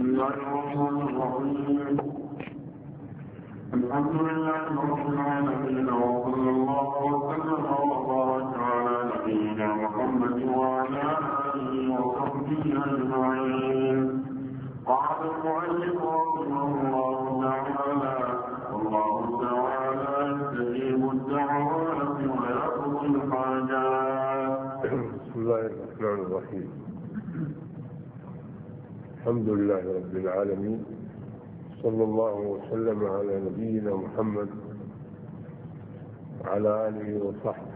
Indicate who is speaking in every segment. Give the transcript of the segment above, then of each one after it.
Speaker 1: الله الرحمن الرحيم. الحمد لله رب العالمين، وصلى الله وسلم وبارك على نبينا محمد وعلى آله وصحبه أجمعين. قال المؤلف رحمه الله تعالى: والله تعالى يستجيب الدعوات ويقضي الحاجات.
Speaker 2: بسم الله الرحمن الرحيم. الحمد لله رب العالمين، صلى الله وسلم على نبينا محمد وعلى آله وصحبه.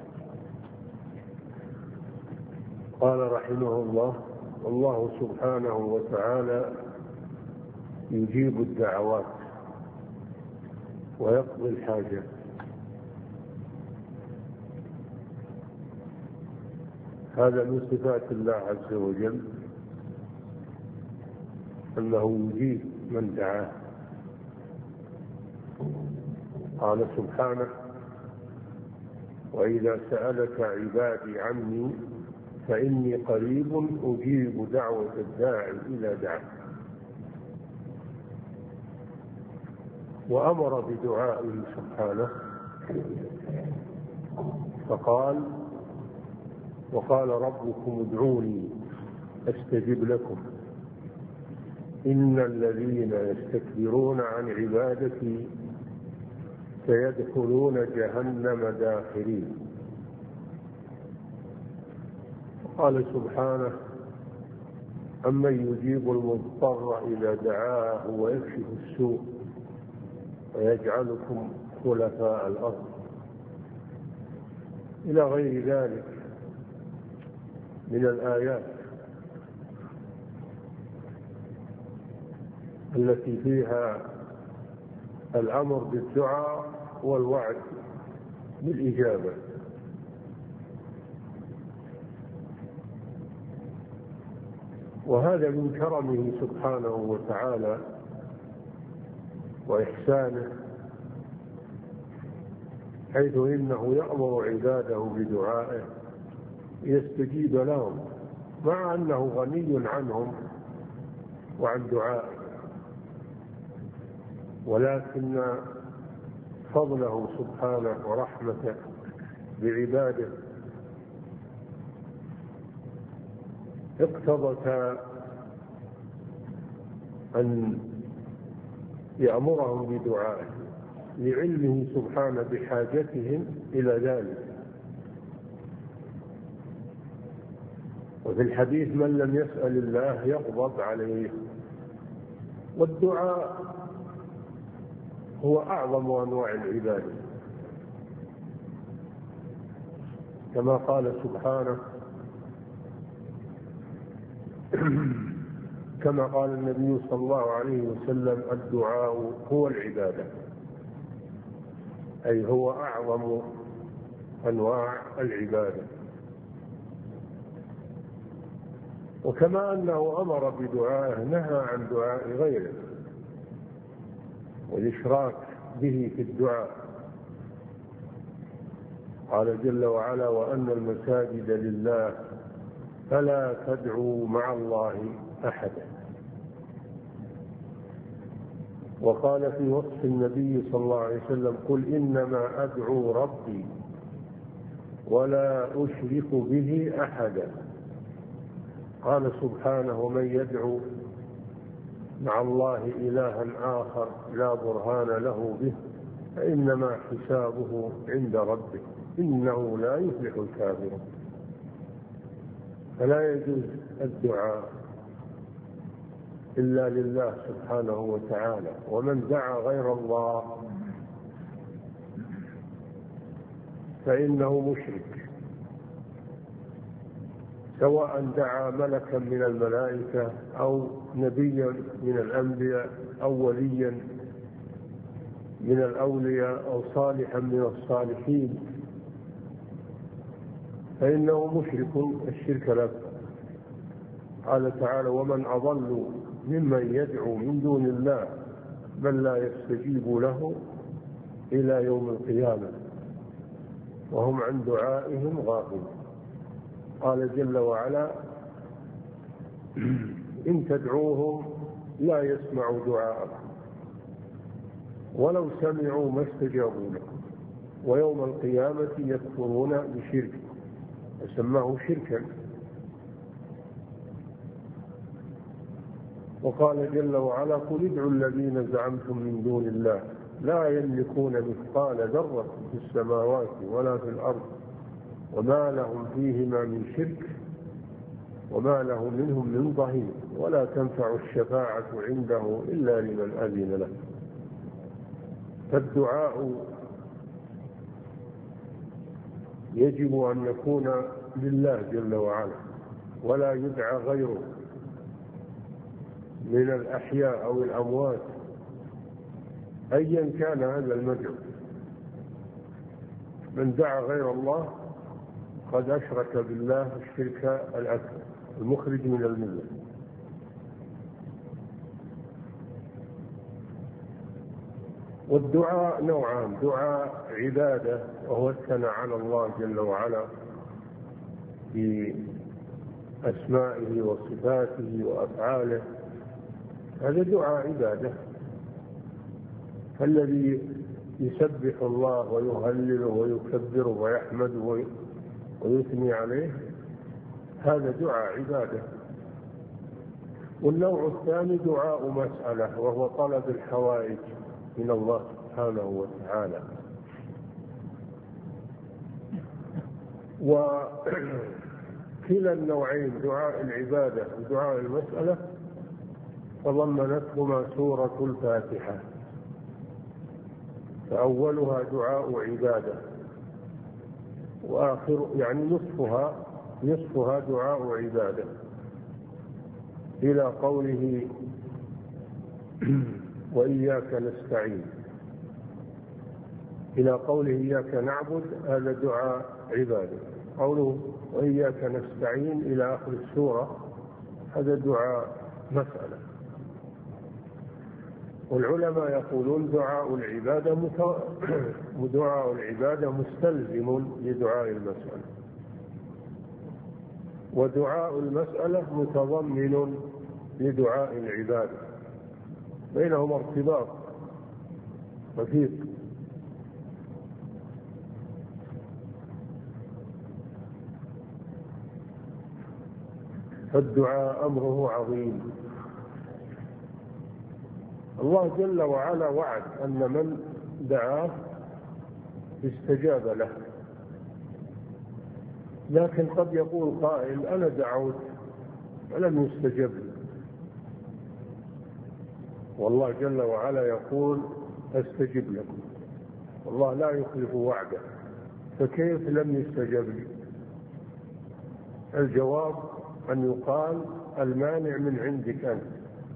Speaker 2: قال رحمه الله: والله سبحانه وتعالى يجيب الدعوات ويقضي الحاجات. هذا من صفات الله عز وجل، أنه يجيب من دعاه. قال سبحانه: وإذا سألك عبادي عني فإني قريب أجيب دعوة الداعي إلى دعاه. وأمر بدعائه سبحانه فقال: وقال ربكم ادعوني أستجب لكم إن الذين يستكبرون عن عبادتي سيدخلون جهنم داخرين. قال سبحانه: أمن يجيب المضطر إذا دعاه ويكشف السوء ويجعلكم خلفاء الأرض، إلى غير ذلك من الآيات التي فيها الأمر بالدعاء والوعد بالإجابة. وهذا من كرمه سبحانه وتعالى وإحسانه، حيث إنه يأمر عباده بدعائه يستجيب لهم، مع أنه غني عنهم وعن دعائه، ولكن فضله سبحانه ورحمته بعباده اقتضت أن يأمرهم بدعائه لعلمه سبحانه بحاجتهم إلى ذلك. وفي الحديث: من لم يسأل الله يغضب عليه. والدعاء هو أعظم أنواع العبادة، كما قال سبحانه، كما قال النبي صلى الله عليه وسلم: الدعاء هو العبادة، أي هو أعظم أنواع العبادة. وكما أنه أمر بدعائه نهى عن دعاء غيره والإشراك به في الدعاء. قال جل وعلا: وأن المساجد لله فلا تدعوا مع الله أحدا. وقال في وصف النبي صلى الله عليه وسلم: قل إنما أدعو ربي ولا أشرك به أحدا. قال سبحانه: ومن يدعو مع الله إلها آخر لا برهان له به فإنما حسابه عند ربه إنه لا يفلح الكافرون. فلا يجوز الدعاء إلا لله سبحانه وتعالى، ومن دعا غير الله فإنه مشرك، سواء دعا ملكا من الملائكة أو نبيا من الأنبياء أو وليا من الأولياء أو صالحا من الصالحين، فإنه مشرك الشرك الأكبر. قال تعالى: ومن أضل ممن يدعو من دون الله من لا يستجيب له إلى يوم القيامة وهم عن دعائهم غافلون. قال جل وعلا: إن تدعوهم لا يسمعوا دعاءكم ولو سمعوا ما استجابوا لكم ويوم القيامة يكفرون بشرككم. فسماه شركا. وقال جل وعلا قل ادعوا الذين زعمتم من دون الله لا يملكون مثقال ذرة في السماوات ولا في الأرض وما لهم فيهما من شرك وما له منهم من ظهير ولا تنفع الشفاعة عنده إلا لمن أذن له. فالدعاء يجب أن يكون لله جل وعلا ولا يدعى غيره من الأحياء أو الأموات أيا كان هذا المدعو. من دعا غير الله قد أشرك بالله الشرك الأكبر المخرج من الملة. والدعاء نوعان: دعاء عبادة وهو الثناء على الله جل وعلا بأسمائه وصفاته وأفعاله، هذا دعاء عبادة. فالذي يسبح الله ويهلله ويكبره ويحمده ويثني عليه هذا دعاء عبادة. والنوع الثاني دعاء مسألة وهو طلب الحوائج من الله سبحانه وتعالى. وكلا النوعين دعاء العبادة ودعاء المسألة تضمنتهما سورة الفاتحة، فأولها دعاء عبادة وآخر يعني نصفها دعاء عبادة إلى قوله وإياك نستعين، إلى قوله إياك نعبد، هذا دعاء عبادة. قوله وإياك نستعين إلى آخر السورة هذا دعاء مسألة. والعلماء يقولون دعاء العبادة مستلزم لدعاء المسألة، ودعاء المسألة متضمن لدعاء العبادة، بينهما ارتباط وثيق. فالدعاء أمره عظيم. الله جل وعلا وعد أن من دعاه استجاب له، لكن قد يقول قائل أنا دعوت ولم يستجب لي، والله جل وعلا يقول أستجب لكم، والله لا يخلف وعده، فكيف لم يستجب لي؟ الجواب أن يقال المانع من عندك أنت.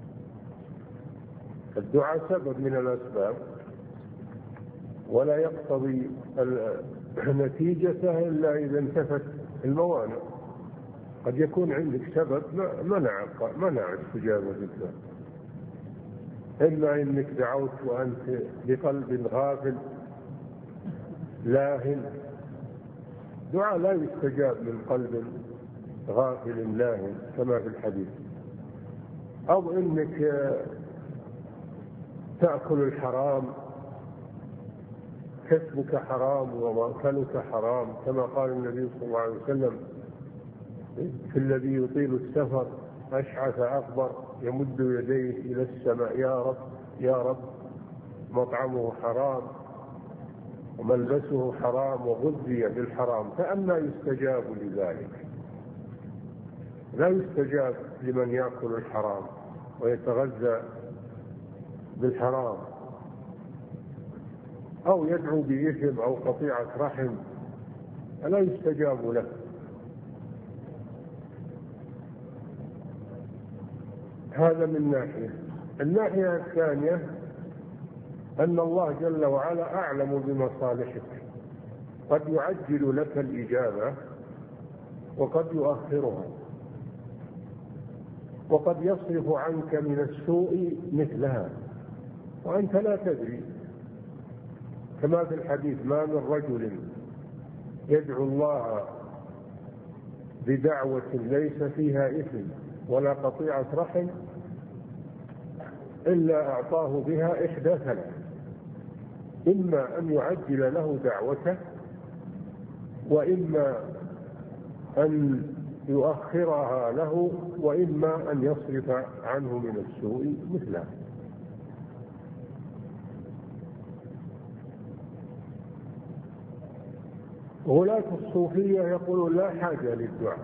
Speaker 2: الدعاء سبب من الأسباب ولا يقتضي نتيجته إلا إذا انتفت الموانع. قد يكون عندك سبب منع استجابة الدعاء، إما إنك دعوت وأنت بقلب غافل لاهٍ، دعاء لا يستجاب من قلب غافل لاهٍ كما في الحديث، أو إنك تأكل الحرام، كسبك حرام ومأكلك حرام، كما قال النبي صلى الله عليه وسلم في الذي يطيل السفر أشعث أكبر يمد يديه إلى السماء يا رب يا رب، مطعمه حرام وملبسه حرام وغذي بالحرام، فأما يستجاب لذلك؟ لا يستجاب لمن يأكل الحرام ويتغذى بالحرام أو يدعو بإثم أو قطيعة رحم، لا يستجاب له. هذا من ناحية. الناحية الثانية أن الله جل وعلا أعلم بمصالحك، قد يعجل لك الإجابة وقد يؤخرها، وقد يصرف عنك من السوء مثلها وأنت لا تدري، كما في الحديث ما من رجل يدعو الله بدعوة ليس فيها إثم ولا قطيعة رحم إلا أعطاه بها إحدى ثلاث: إما أن يعجل له دعوته، وإما أن يؤخرها له، وإما أن يصرف عنه من السوء مثله. ولاة الصوفية يقولون لا حاجة للدعاء،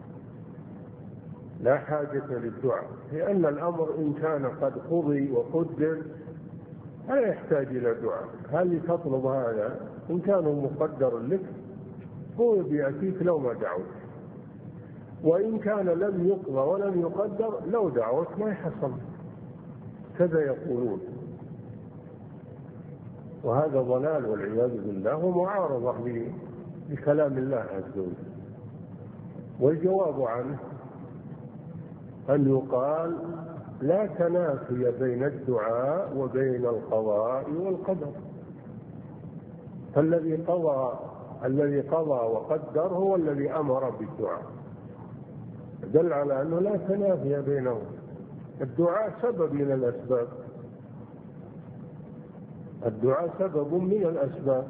Speaker 2: لا حاجة للدعاء، لأن الأمر إن كان قد قضي وقدر لا يحتاج إلى دعاء. هل تطلب هذا؟ إن كان مقدر لك هو بيأتيك لو ما دعوت، وإن كان لم يقضى ولم يقدر لو دعوت ما يحصل. كذا يقولون، وهذا ضلال والعياذ بالله ومعارضة بكلام الله عز وجل. والجواب عنه أن يقال لا تنافي بين الدعاء وبين القضاء والقدر، فالذي قضى وقدر هو الذي أمر بالدعاء، دل على أنه لا تنافي بينهم. الدعاء سبب من الأسباب، الدعاء سبب من الأسباب،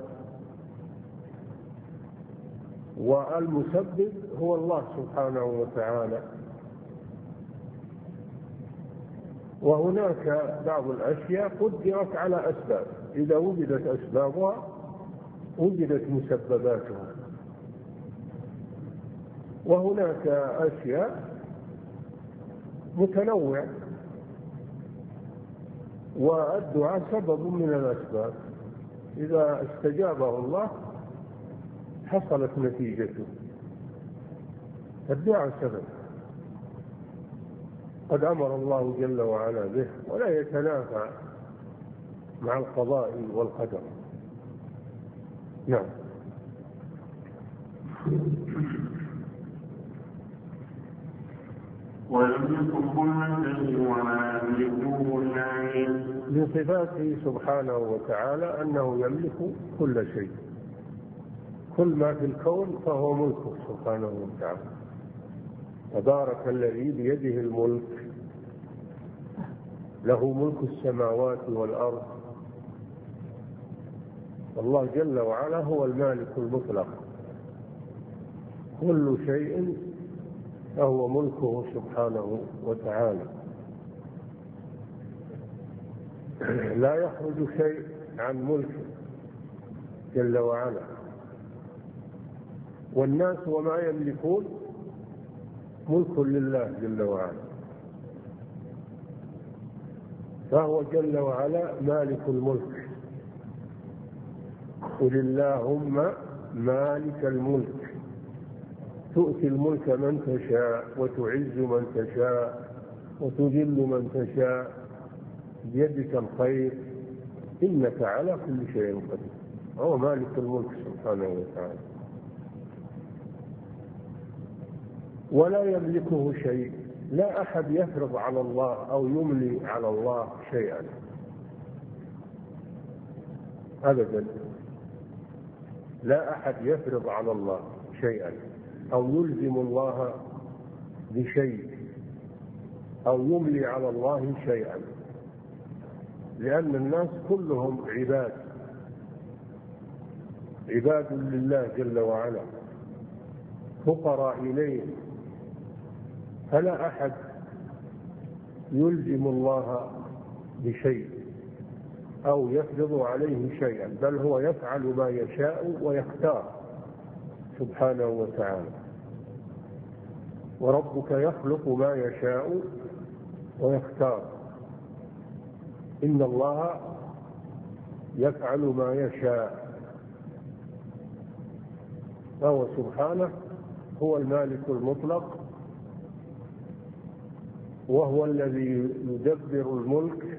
Speaker 2: والمسبب هو الله سبحانه وتعالى. وهناك بعض الأشياء قدرت على أسباب، إذا وجدت أسبابها وجدت مسبباتها. وهناك أشياء متنوعة، والدعاء سبب من الأسباب، إذا استجابه الله حصلت نتيجته. الدعاء سبب قد أمر الله جل وعلا به، ولا يتنافى مع القضاء والقدر. نعم. من صفاته سبحانه وتعالى أنه يملك كل شيء، كل ما في الكون فهو ملكه سبحانه وتعالى. تبارك الذي بيده الملك، له ملك السماوات والأرض. الله جل وعلا هو المالك المطلق، كل شيء فهو ملكه سبحانه وتعالى، لا يخرج شيء عن ملكه جل وعلا. والناس وما يملكون ملك لله جل وعلا، فهو جل وعلا مالك الملك. قل اللهم مالك الملك تؤتي الملك من تشاء وتعز من تشاء وتذل من تشاء بيدك الخير إنك على كل شيء قدير. هو مالك الملك سبحانه وتعالى، ولا يملكه شيء. لا أحد يفرض على الله أو يملي على الله شيئا أبدا. لا أحد يفرض على الله شيئا أو يلزم الله بشيء أو يملي على الله شيئا، لأن الناس كلهم عباد لله جل وعلا، فقراء إليه، فلا أحد يلزم الله بشيء أو يفرض عليه شيئا، بل هو يفعل ما يشاء ويختار سبحانه وتعالى. وربك يخلق ما يشاء ويختار، إن الله يفعل ما يشاء. فهو سبحانه هو المالك المطلق، وهو الذي يدبر الملك،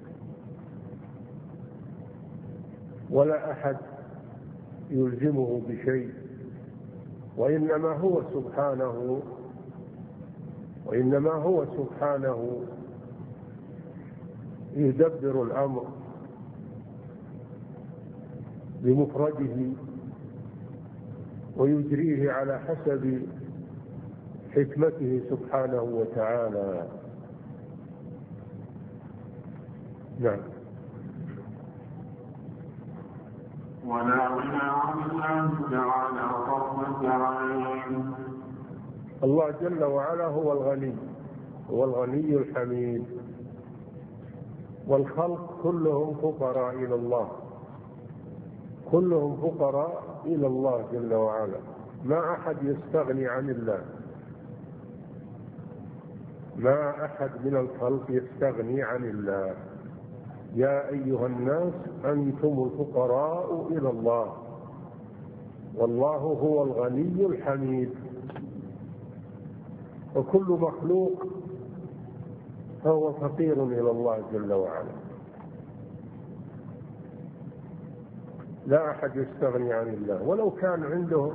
Speaker 2: ولا أحد يلزمه بشيء، وإنما هو سبحانه يدبر الأمر بمفرده ويجريه على حسب حكمته سبحانه وتعالى. نعم.
Speaker 1: ولا غنى عن الله تعالى طرفة عين.
Speaker 2: الله جل وعلا هو الغني، هو الغني الحميد، والخلق كلهم فقراء إلى الله، كلهم فقراء إلى الله جل وعلا، ما أحد يستغني عن الله، ما أحد من الخلق يستغني عن الله. يا أيها الناس أنتم الفقراء إلى الله والله هو الغني الحميد. وكل مخلوق فهو فقير إلى الله جل وعلا، لا أحد يستغني عن الله، ولو كان عنده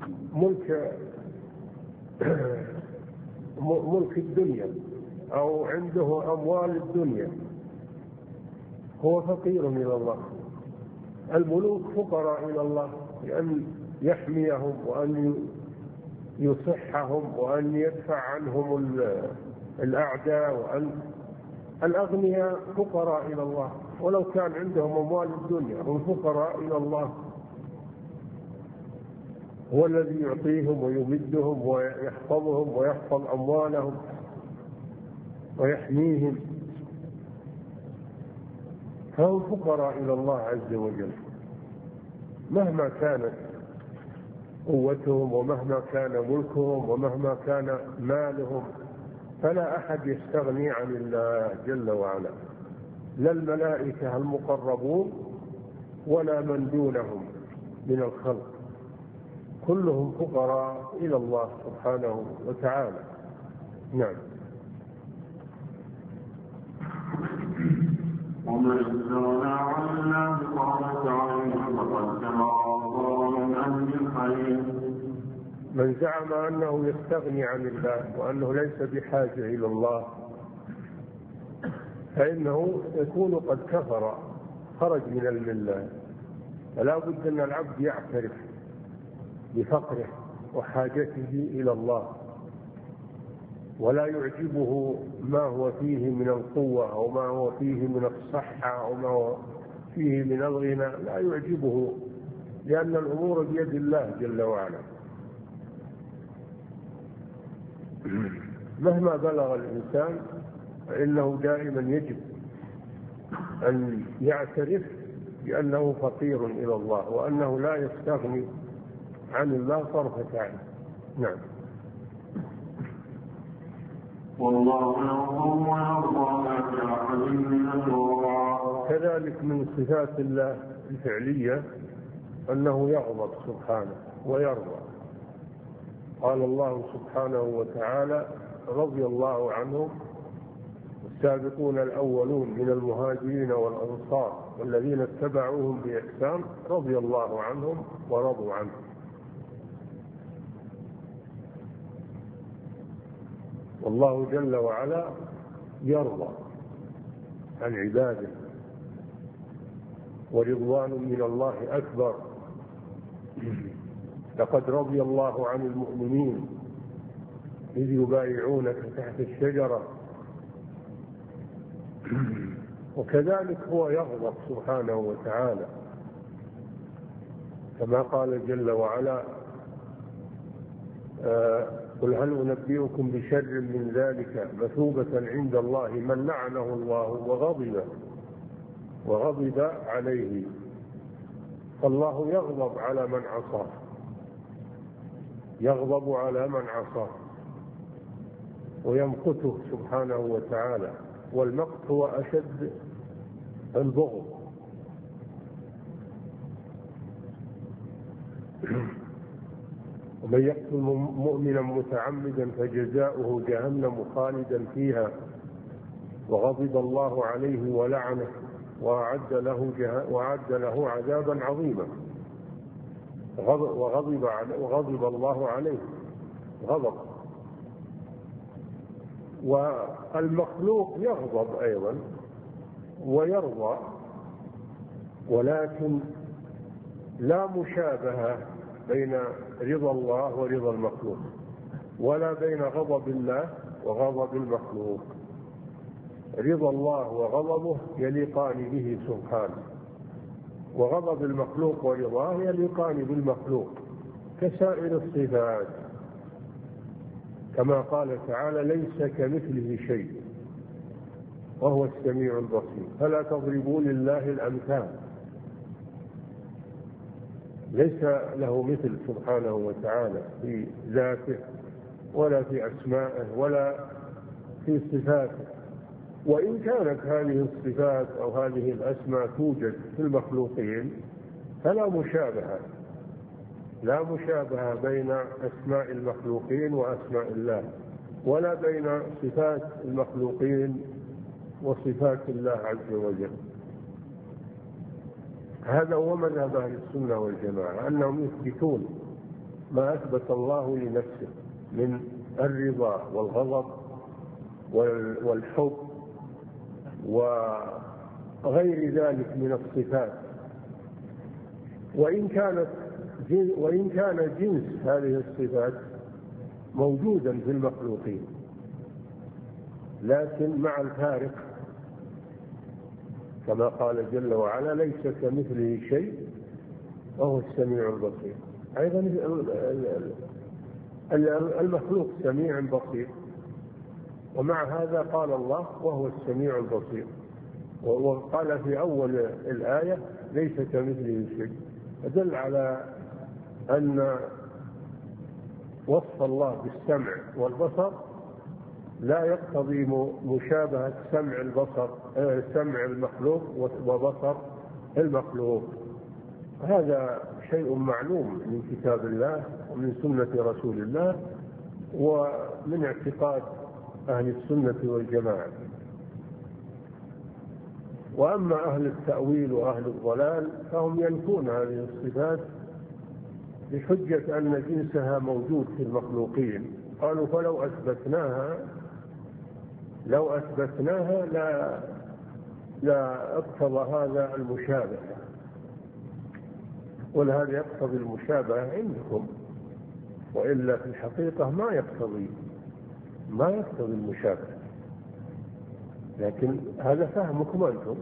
Speaker 2: ملك الدنيا أو عنده أموال الدنيا هو فقير إلى الله. الملوك فقراء إلى الله لأن يحميهم وأن يصحهم وأن يدفع عنهم الأعداء، وأن الأغنياء فقراء إلى الله، ولو كان عندهم أموال الدنيا هم فقراء إلى الله. هو الذي يعطيهم ويمدهم ويحفظهم ويحفظ أموالهم ويحميهم، فهم فقراء إلى الله عز وجل مهما كانت قوتهم ومهما كان ملكهم ومهما كان مالهم. فلا أحد يستغني عن الله جل وعلا، لا الملائكة المقربون ولا من دونهم من الخلق، كلهم فقراء إلى الله سبحانه وتعالى. نعم.
Speaker 1: ومن استغنى عن الله طرفة عين فقد تبرأ من أهل الخير.
Speaker 2: من زعم أنه يستغني عن الله وأنه ليس بحاجة إلى الله فإنه يكون قد كفر، خرج من الملة. فلا بد أن العبد يعترف بفقره وحاجته إلى الله، ولا يعجبه ما هو فيه من القوة أو ما هو فيه من الصحة أو ما هو فيه من الغنى، لا يعجبه، لأن الأمور بيد الله جل وعلا. مهما بلغ الإنسان فإنه دائما يجب أن يعترف بأنه فقير إلى الله وأنه لا يستغني عن الله طرفة عين. نعم.
Speaker 1: والله يرضى ويرضى ما كان من الله.
Speaker 2: كذلك من صفات الله الفعلية أنه يغضب سبحانه ويرضى. قال الله سبحانه وتعالى: رضي الله عنهم السابقون الأولون من المهاجرين والأنصار والذين اتبعوهم بإحسان رضي الله عنهم ورضوا عنه. والله جل وعلا يرضى عن عباده، ورضوان من الله أكبر. لقد رضي الله عن المؤمنين إذ يبايعونك تحت الشجرة. وكذلك هو يغضب سبحانه وتعالى، كما قال جل وعلا: قل هل أنبئكم بشر من ذلك مثوبة عند الله من لعنه الله وغضب عليه. فالله يغضب على من عصاه، يغضب على من عصاه ويمقته سبحانه وتعالى، والمقت هو أشد البغض. ومن يقتل مؤمنا متعمدا فجزاؤه جهنم خالدا فيها وغضب الله عليه ولعنه وأعد له عذابا عظيما. وغضب الله عليه غضب. والمخلوق يغضب أيضا ويرضى، ولكن لا مشابهة بين رضا الله ورضا المخلوق، ولا بين غضب الله وغضب المخلوق. رضا الله وغضبه يليقان به سبحانه، وغضب المخلوق ورضاه يليقان بالمخلوق كسائر الصفات، كما قال تعالى: ليس كمثله شيء وهو السميع البصير. فلا تضربوا لله الأمثال، ليس له مثل سبحانه وتعالى في ذاته ولا في أسمائه ولا في صفاته. وإن كانت هذه الصفات أو هذه الأسماء توجد في المخلوقين فلا مشابهة، لا مشابهة بين أسماء المخلوقين وأسماء الله، ولا بين صفات المخلوقين وصفات الله عز وجل. هذا هو مذهب أهل السنة والجماعة، أنهم يثبتون ما أثبت الله لنفسه من الرضا والغضب والحب وغير ذلك من الصفات، وإن كان جنس هذه الصفات موجودا في المخلوقين، لكن مع الفارق، كما قال جل وعلا: ليس كمثله شيء وهو السميع البصير. أيضا المخلوق سميع بصير، ومع هذا قال الله: وهو السميع البصير. وقال في أول الآية: ليس كمثله شيء، دل على أن وصف الله بالسمع والبصر لا يقتضي مشابهة سمع المخلوق وبصر المخلوق. هذا شيء معلوم من كتاب الله ومن سنة رسول الله ومن اعتقاد أهل السنة والجماعة. وأما أهل التأويل وأهل الضلال فهم ينفون هذه الصفات بحجة أن جنسها موجود في المخلوقين. قالوا: فلو أثبتناها لا اقتضى هذا المشابهة، ولهذا يقتضي المشابهة عندكم، وإلا في الحقيقة ما يقتضي المشابهة، لكن هذا فهمكم أنتم.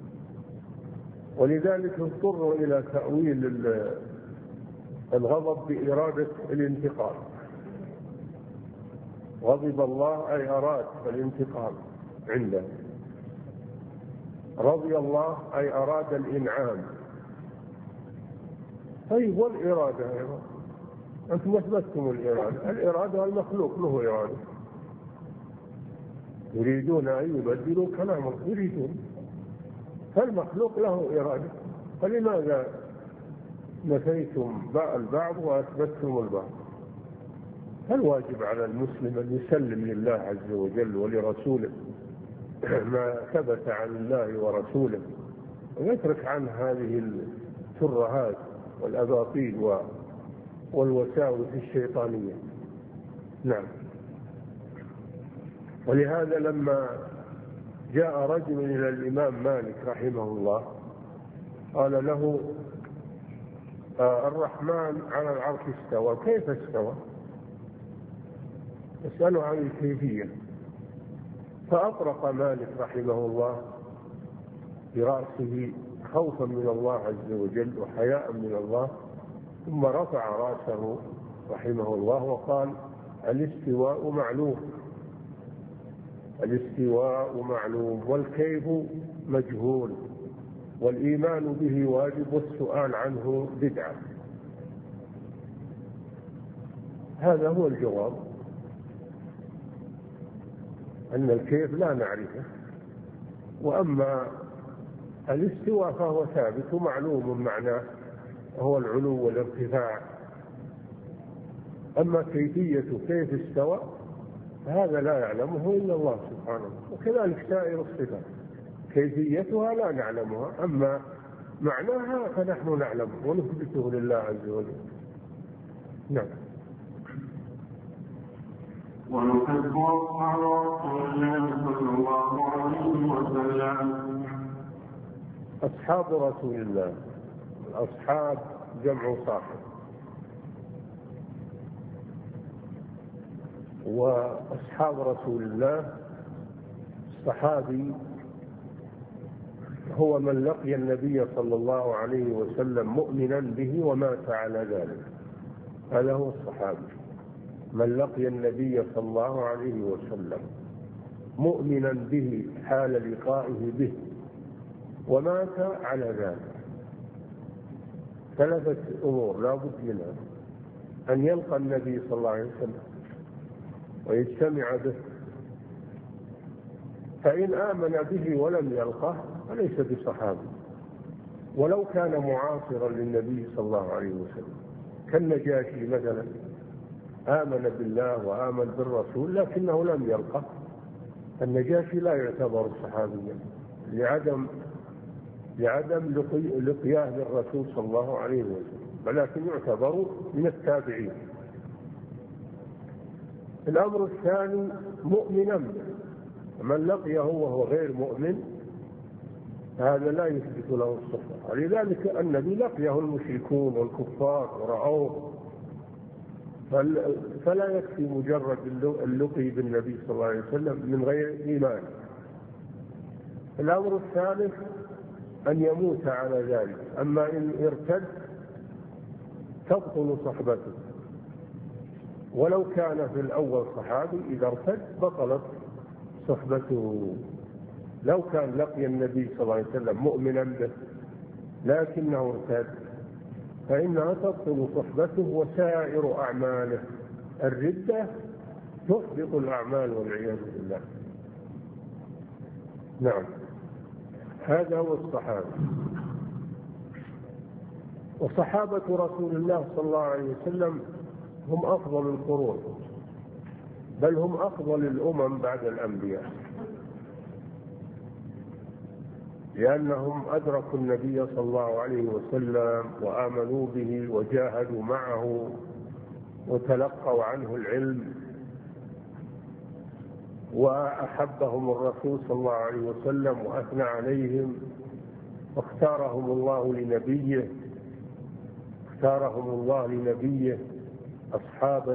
Speaker 2: ولذلك اضطروا إلى تأويل الغضب بإرادة الانتقام. غضب الله أي أراد الانتقام عنده، رضي الله أي أراد الإنعام. طيب، والإرادة أيضا أنتم أثبتتم الإرادة المخلوق له إرادة، يريدون أن يبدلوا كلام الله، يريدون، فالمخلوق له إرادة، فلماذا نفيتم البعض وأثبتتم البعض؟ فالواجب على المسلم أن يسلم لله عز وجل ولرسوله ما ثبت عن الله ورسوله، ويترك عن هذه الترهات والأباطيل والوساوس الشيطانية. نعم. ولهذا لما جاء رجل إلى الإمام مالك رحمه الله قال له: الرحمن على العرش استوى، كيف استوى؟ اسأله عن الكيفية. فأطرق مالك رحمه الله برأسه خوفا من الله عز وجل وحياء من الله، ثم رفع رأسه رحمه الله وقال: الاستواء معلوم والكيف مجهول، والإيمان به واجب والسؤال عنه بدعة. هذا هو الجواب، أن الكيف لا نعرفه، وأما الاستواء فهو ثابت ومعلوم معناه، هو العلو والارتفاع. أما كيفية كيف استوى هذا لا يعلمه إلا الله سبحانه، وكذلك سائر الصفات كيفيتها لا نعلمها، أما معناها فنحن نعلمه ونثبته لله عز وجل. نعم.
Speaker 1: ونحب أصحاب رسول الله صلى الله عليه وسلم.
Speaker 2: أصحاب رسول الله، الأصحاب جمع صاحب، وأصحاب رسول الله الصحابي هو من لقي النبي صلى الله عليه وسلم مؤمنا به ومات على ذلك، هذا هو الصحابي، من لقي النبي صلى الله عليه وسلم مؤمنا به حال لقائه به ومات على ذلك. ثلاثة أمور لا بد منها: أن يلقى النبي صلى الله عليه وسلم ويجتمع به، فإن آمن به ولم يلقه فليس بصحابي، ولو كان معاصرا للنبي صلى الله عليه وسلم، كالنجاشي مثلا، آمن بالله وآمن بالرسول لكنه لم يلقه، النجاشي لا يعتبر صحابيا لعدم لقياه للرسول صلى الله عليه وسلم، ولكن يعتبر من التابعين. الأمر الثاني مؤمنا به، من لقيه وهو غير مؤمن هذا لا يثبت له الصحبة، ولذلك النبي لقيه المشركون والكفار ورأوه، فلا يكفي مجرد اللقي بالنبي صلى الله عليه وسلم من غير إيمان. الأمر الثالث أن يموت على ذلك، أما إن ارتد تبطل صحبته، ولو كان في الأول صحابي إذا ارتد بطلت صحبته. لو كان لقي النبي صلى الله عليه وسلم مؤمنا به لكنه ارتد فإنها تبطل صحبته وسائر أعماله. الردة تحبط الأعمال والعياذ بالله. نعم، هذا هو الصحابة. وصحابة رسول الله صلى الله عليه وسلم هم أفضل القرون، بل هم أفضل الأمم بعد الأنبياء، لأنهم أدركوا النبي صلى الله عليه وسلم وآمنوا به وجاهدوا معه وتلقوا عنه العلم، وأحبهم الرسول صلى الله عليه وسلم وأثنى عليهم، واختارهم الله لنبيه أصحابا.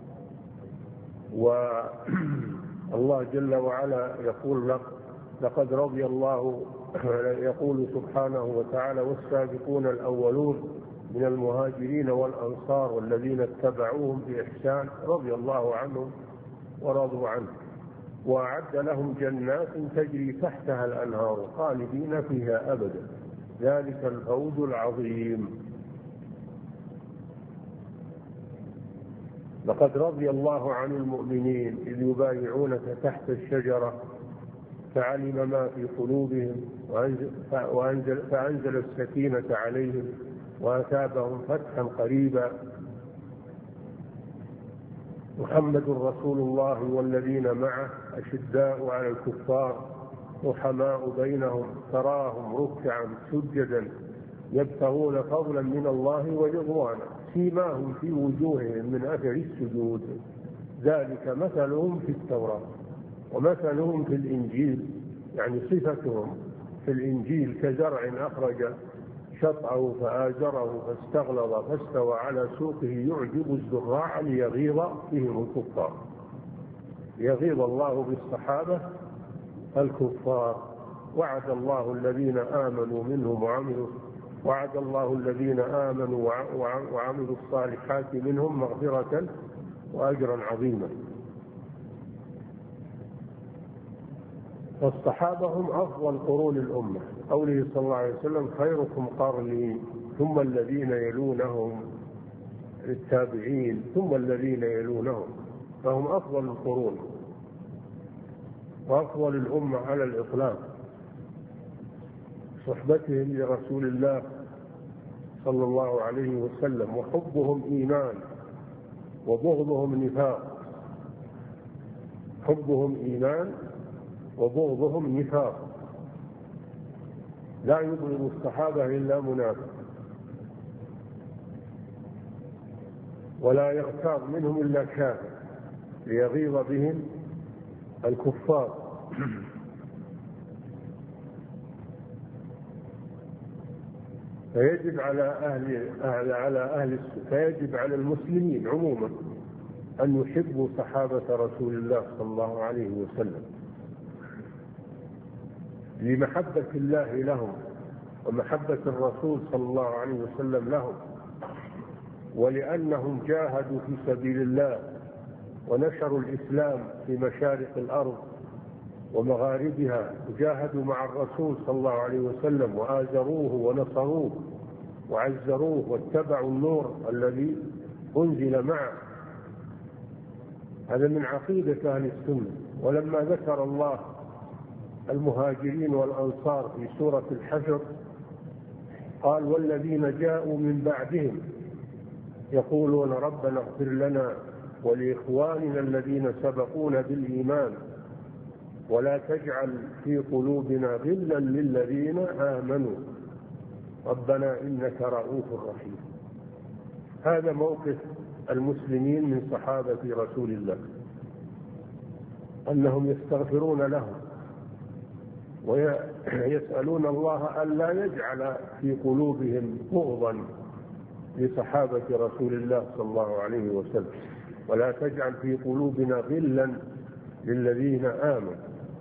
Speaker 2: والله جل وعلا يقول لقد رضي الله، يقول سبحانه وتعالى: والسابقون الأولون من المهاجرين والأنصار والذين اتبعوهم بإحسان رضي الله عنهم ورضوا عنه وأعد لهم جنات تجري تحتها الأنهار خالدين فيها أبدا ذلك الفوز العظيم. لقد رضي الله عن المؤمنين إذ يبايعونك تحت الشجرة فعلم ما في قلوبهم فأنزل السكينة عليهم وأثابهم فتحا قريبا. محمد رسول الله والذين معه أشداء على الكفار رحماء بينهم تراهم ركعا سجدا يبتغون فضلا من الله ورضوانا سيماهم في وجوههم من أثر السجود ذلك مثلهم في التوراة ومثلهم في الإنجيل، يعني صفتهم في الإنجيل كزرع أخرج شطأه فآزره فاستغلظ فاستوى على سوقه يعجب الزراع ليغيظ بهم الكفار. يغيظ الله بالصحابة الكفار. وعد الله الذين آمنوا منهم وعملوا الصالحات منهم مغفرة وأجرا عظيما. والصحابة هم أفضل قرون الأمة، قوله صلى الله عليه وسلم: خيركم قرني ثم الذين يلونهم التابعين ثم الذين يلونهم، فهم أفضل القرون وأفضل الأمة على الإطلاق. صحبتهم لرسول الله صلى الله عليه وسلم وحبهم إيمان وبغضهم نفاق. حبهم إيمان وبغضهم نفاق، لا يبغض الصحابة إلا منافق، ولا يغتاظ منهم إلا كافر ليغيظ بهم الكفار. فيجب على المسلمين عموما أن يحبوا صحابة رسول الله صلى الله عليه وسلم، لمحبة الله لهم ومحبة الرسول صلى الله عليه وسلم لهم، ولأنهم جاهدوا في سبيل الله ونشروا الإسلام في مشارق الأرض ومغاربها، وجاهدوا مع الرسول صلى الله عليه وسلم وآزروه ونصروه وعزروه واتبعوا النور الذي أنزل معه. هذا من عقيدة أهل السنة. ولما ذكر الله المهاجرين والأنصار في سورة الحشر قال: والذين جاءوا من بعدهم يقولون ربنا اغفر لنا ولإخواننا الذين سبقونا بالإيمان ولا تجعل في قلوبنا غلا للذين آمنوا ربنا إنك رؤوف رحيم. هذا موقف المسلمين من صحابة رسول الله، أنهم يستغفرون لهم ويسألون الله ألا يجعل في قلوبهم بغضا لصحابة رسول الله صلى الله عليه وسلم، ولا تجعل في قلوبنا غلا للذين آمنوا.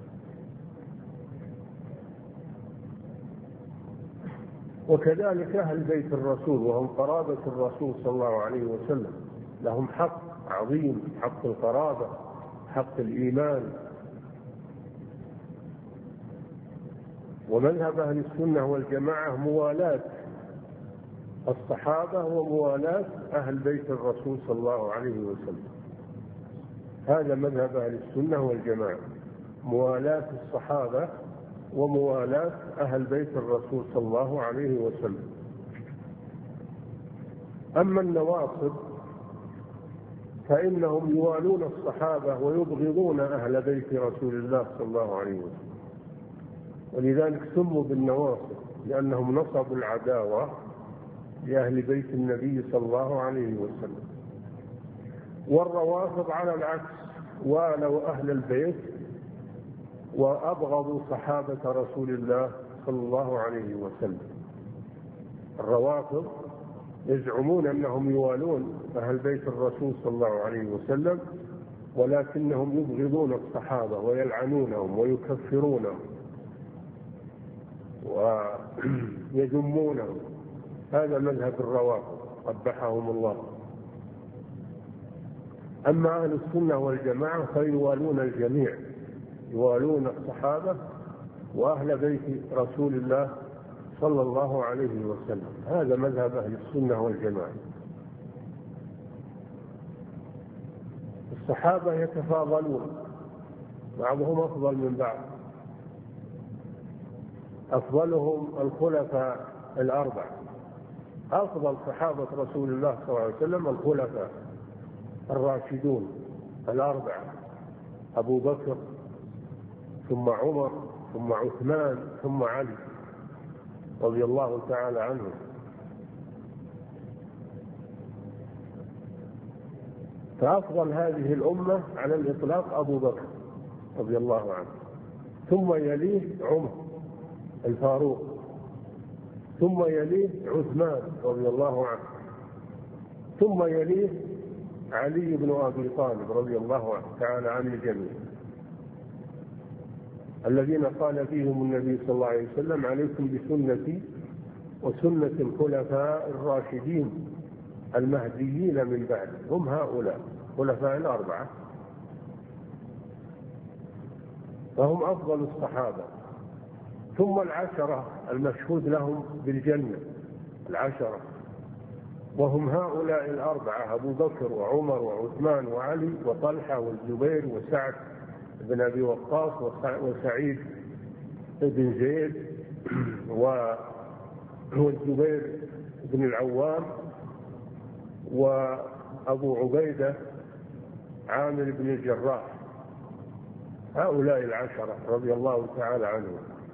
Speaker 2: وكذلك أهل بيت الرسول وهم قرابة الرسول صلى الله عليه وسلم لهم حق عظيم، حق القرابة، حق الإيمان. ومذهب أهل السنة والجماعة موالاة الصحابة وموالاة أهل بيت الرسول صلى الله عليه وسلم. هذا مذهب أهل السنة والجماعة، موالاة الصحابة وموالاة أهل بيت الرسول صلى الله عليه وسلم. أما النواصب فإنهم يوالون الصحابة ويبغضون أهل بيت رسول الله صلى الله عليه وسلم، ولذلك سموا بالنواصب لأنهم نصبوا العداوة لأهل بيت النبي صلى الله عليه وسلم. والروافض على العكس والوا أهل البيت وأبغضوا صحابة رسول الله صلى الله عليه وسلم. الروافض يزعمون أنهم يوالون أهل بيت الرسول صلى الله عليه وسلم، ولكنهم يبغضون الصحابة ويلعنونهم ويكفرونهم ويذمونهم. هذا مذهب الروافض قبحهم الله. أما أهل السنة والجماعة فيوالون الجميع، يوالون الصحابة وأهل بيت رسول الله صلى الله عليه وسلم. هذا مذهب أهل السنة والجماعة. الصحابة يتفاضلون، بعضهم أفضل من بعض. أفضلهم الخلفاء الأربعة. أفضل صحابة رسول الله صلى الله عليه وسلم الخلفاء الراشدون الأربعة: أبو بكر ثم عمر ثم عثمان ثم علي رضي الله تعالى عنهم. فأفضل هذه الأمة على الإطلاق أبو بكر رضي الله عنه، ثم يليه عمر الفاروق، ثم يليه عثمان رضي الله عنه، ثم يليه علي بن أبي طالب رضي الله تعالى عن الجميع، الذين قال فيهم النبي صلى الله عليه وسلم: عليكم بسنتي وسنة الخلفاء الراشدين المهديين من بعد. هم هؤلاء خلفاء الأربعة، فهم أفضل الصحابة. ثم العشرة المشهود لهم بالجنة، العشرة، وهم هؤلاء الأربعة: أبو بكر وعمر وعثمان وعلي وطلحة والزبير وسعد بن أبي وقاص وسعيد بن زيد والزبير بن العوام وأبو عبيدة عامر بن الجراح. هؤلاء العشرة رضي الله تعالى عنهم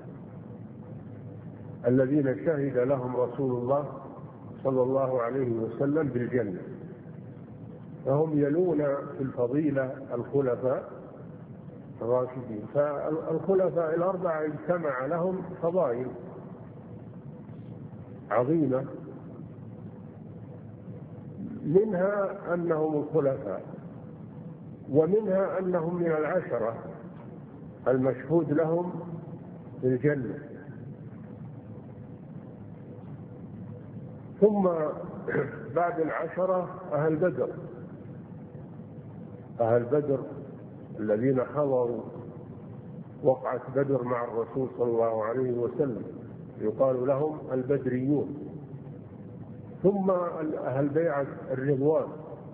Speaker 2: الذين شهد لهم رسول الله صلى الله عليه وسلم بالجنة، فهم يلون في الفضيلة الخلفاء الراشدين. فالخلفاء الأربعة اجتمع لهم فضائل عظيمة، منها أنهم الخلفاء، ومنها أنهم من العشرة المشهود لهم في الجنة. ثم بعد 10 أهل بدر الذين حضروا وقعة بدر مع الرسول صلى الله عليه وسلم يقال لهم البدريون. ثم أهل بيعة الرضوان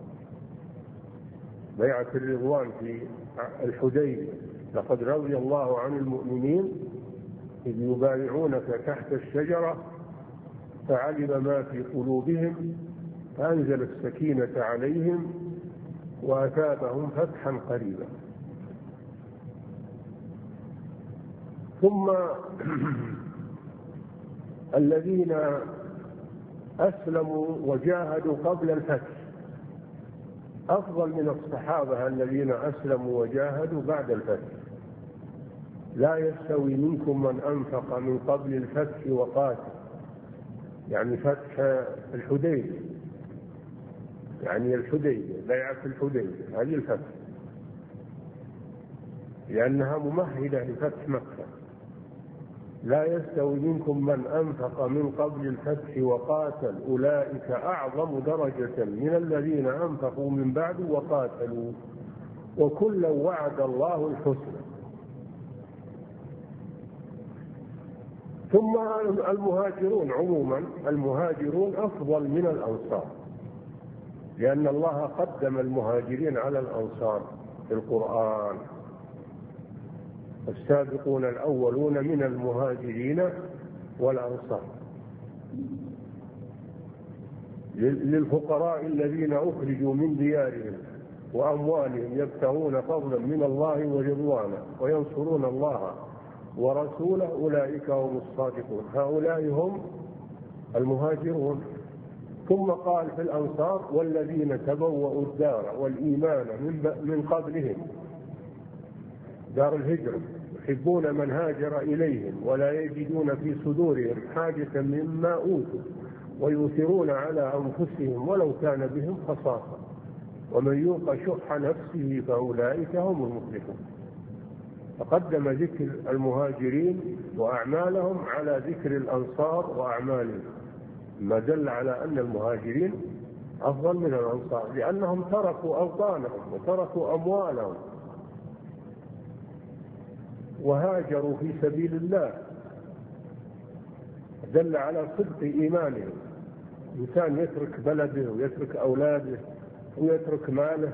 Speaker 2: في الحديبية، لقد رضي الله عن المؤمنين إذ يبايعونك تحت الشجرة فعلم ما في قلوبهم فأنزل السكينة عليهم وأثابهم فتحا قريبا. ثم الذين أسلموا وجاهدوا قبل الفتح أفضل من الصحابة الذين أسلموا وجاهدوا بعد الفتح. لا يستوي منكم من أنفق من قبل الفتح وقاتل، يعني فتح الحديبية، يعني الحديبية بيعة الحديبية هذه الفتح، لأنها ممهدة لفتح مكة. لا يستوي منكم من أنفق من قبل الفتح وقاتل أولئك أعظم درجة من الذين أنفقوا من بعد وقاتلوا وكلا وعد الله الحسنى. ثم المهاجرون عموما، المهاجرون أفضل من الأنصار، لأن الله قدم المهاجرين على الأنصار في القرآن. السابقون الأولون من المهاجرين والأنصار للفقراء الذين أخرجوا من ديارهم وأموالهم يبتغون فضلا من الله ورضوانه وينصرون الله ورسوله أولئك هم الصادقون. هؤلاء هم المهاجرون. ثم قال في الأنصار والذين تبوأوا الدار والإيمان من قبلهم، دار الهجرة، يحبون من هاجر إليهم ولا يجدون في صدورهم حاجة مما أوتوا ويؤثرون على أنفسهم ولو كان بهم خصاصة ومن يوق شح نفسه فأولئك هم المفلحون. فقدم ذكر المهاجرين وأعمالهم على ذكر الأنصار وأعمالهم، ما دل على أن المهاجرين أفضل من الأنصار، لأنهم تركوا أوطانهم وتركوا أموالهم وهاجروا في سبيل الله. دل على صدق إيمانهم. إنسان يترك بلده ويترك أولاده ويترك ماله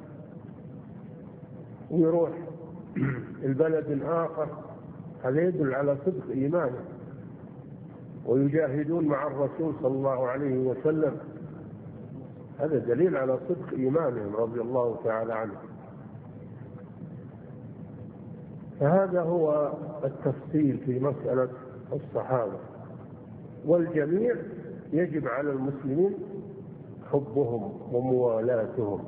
Speaker 2: ويروح البلد آخر، هذا يدل على صدق إيمانه. ويجاهدون مع الرسول صلى الله عليه وسلم، هذا دليل على صدق إيمانهم رضي الله تعالى عنهم. فهذا هو التفصيل في مسألة الصحابة، والجميع يجب على المسلمين حبهم وموالاتهم.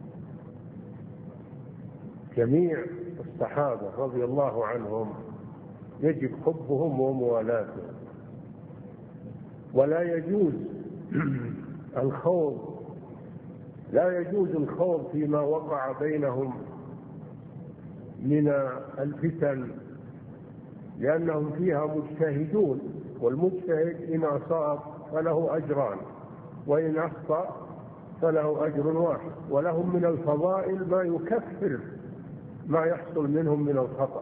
Speaker 2: جميع الصحابة رضي الله عنهم يجب حبهم وموالاتهم، ولا يجوز الخوض، لا يجوز الخوض فيما وقع بينهم من الفتن، لأنهم فيها مجتهدون، والمجتهد إن أصاب فله أجران وإن أخطأ فله أجر واحد، ولهم من الفضائل ما يكفر ما يحصل منهم من الخطأ.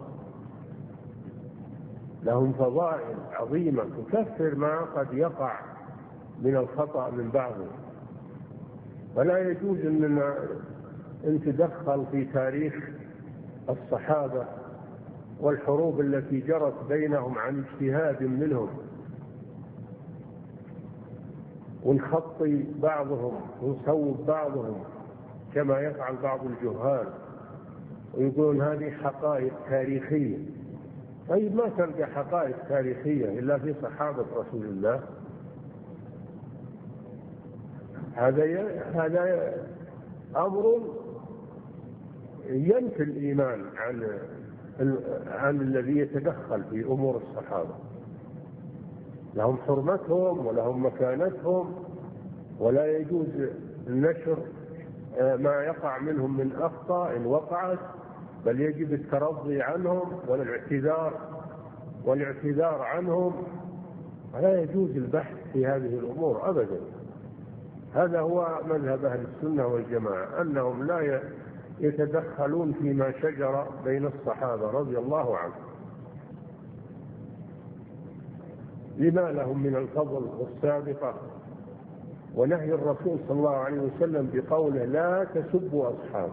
Speaker 2: لهم فضائل عظيمة تكفر ما قد يقع من الخطأ من بعضهم. ولا يجوز أن تدخل في تاريخ الصحابة والحروب التي جرت بينهم عن اجتهاد منهم، ونخطي بعضهم ونصوب بعضهم كما يفعل بعض الجهال ويقولون هذه حقائق تاريخية. طيب ما تلقى حقائق تاريخية إلا في صحابة رسول الله. هذا أمر ينفي الإيمان عن الذي يتدخل في أمور الصحابة. لهم حرمتهم ولهم مكانتهم، ولا يجوز النشر ما يقع منهم من أخطاء إن وقعت، بل يجب الترضي عنهم والاعتذار والاعتذار عنهم، لا يجوز البحث في هذه الأمور أبدا. هذا هو مذهب أهل السنة والجماعة، أنهم لا يتدخلون فيما شجر بين الصحابة رضي الله عنهم، لما لهم من الفضل والسابقة. ونهي الرسول صلى الله عليه وسلم بقوله لا تسبوا أصحابه،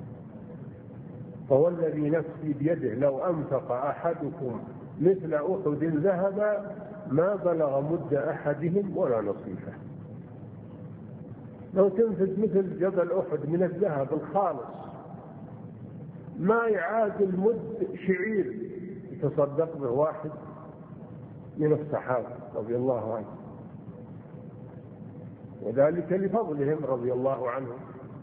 Speaker 2: فوالذي نفسي بيده لو أنفق أحدكم مثل أحد ذهبا ما بلغ مد أحدهم ولا نصيفه. لو تنفق مثل جبل أحد من الذهب الخالص ما يعادل مد شعير يتصدق به واحد من الصحابة رضي الله عنهم، وذلك لفضلهم رضي الله عنهم.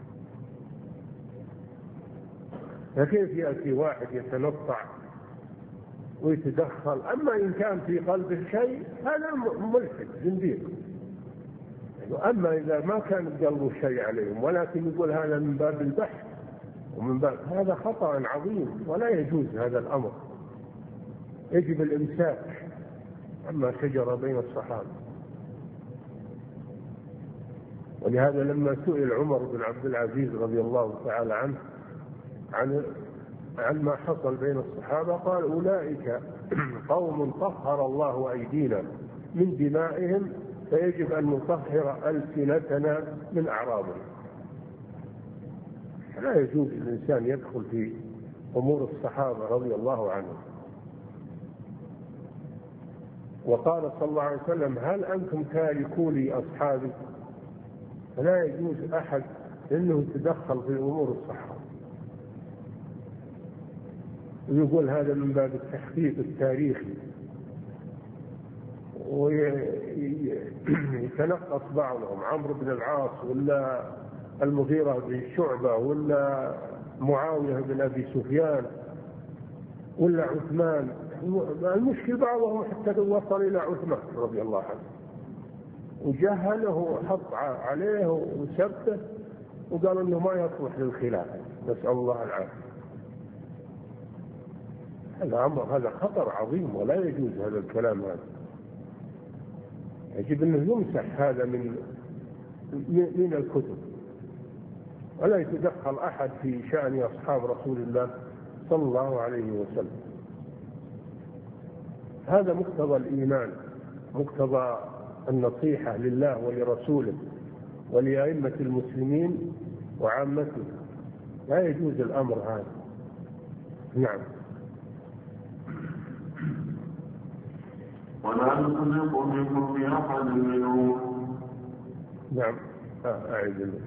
Speaker 2: فكيف يأتي واحد يتنطع ويتدخل؟ أما إن كان في قلبه شيء هذا ملحد زنديق. أما إذا ما كان قلبه شيء عليهم ولكن يقول هذا من باب البحث ومن باب، هذا خطأ عظيم ولا يجوز هذا الأمر. يجب الإمساك عما شجر بين الصحابة. ولهذا لما سئل عمر بن عبد العزيز رضي الله تعالى عنه عن ما حصل بين الصحابة قال أولئك قوم طهر الله أيدينا من دمائهم فيجب أن نطهر ألسنتنا من أعراضهم. لا يجوز الإنسان يدخل في أمور الصحابة رضي الله عنهم. وقال صلى الله عليه وسلم هل أنتم تاركوا لي أصحابي؟ فلا يجوز أحد أنه يتدخل في أمور الصحابة ويقول هذا من باب التحقيق التاريخي، ويتنقص بعضهم عمرو بن العاص ولا المغيرة بن شعبة ولا معاوية بن أبي سفيان ولا عثمان. المشكل بعضهم حتى وصل إلى عثمان رضي الله عنه وجهله وحط عليه وسبته وقال إنه ما يصلح للخلافة، نسأل الله العافية. هذا خطر عظيم ولا يجوز هذا الكلام. هذا يجب أنه يمسح هذا من الكتب، ولا يتدخل أحد في شأن أصحاب رسول الله صلى الله عليه وسلم. هذا مقتضى الإيمان، مقتضى النصيحة لله ولرسوله ولأئمة المسلمين وعامته. لا يجوز الأمر هذا. نعم.
Speaker 1: ولا نصدق منكم في أحد منهم.
Speaker 2: نعم. أعيد الله.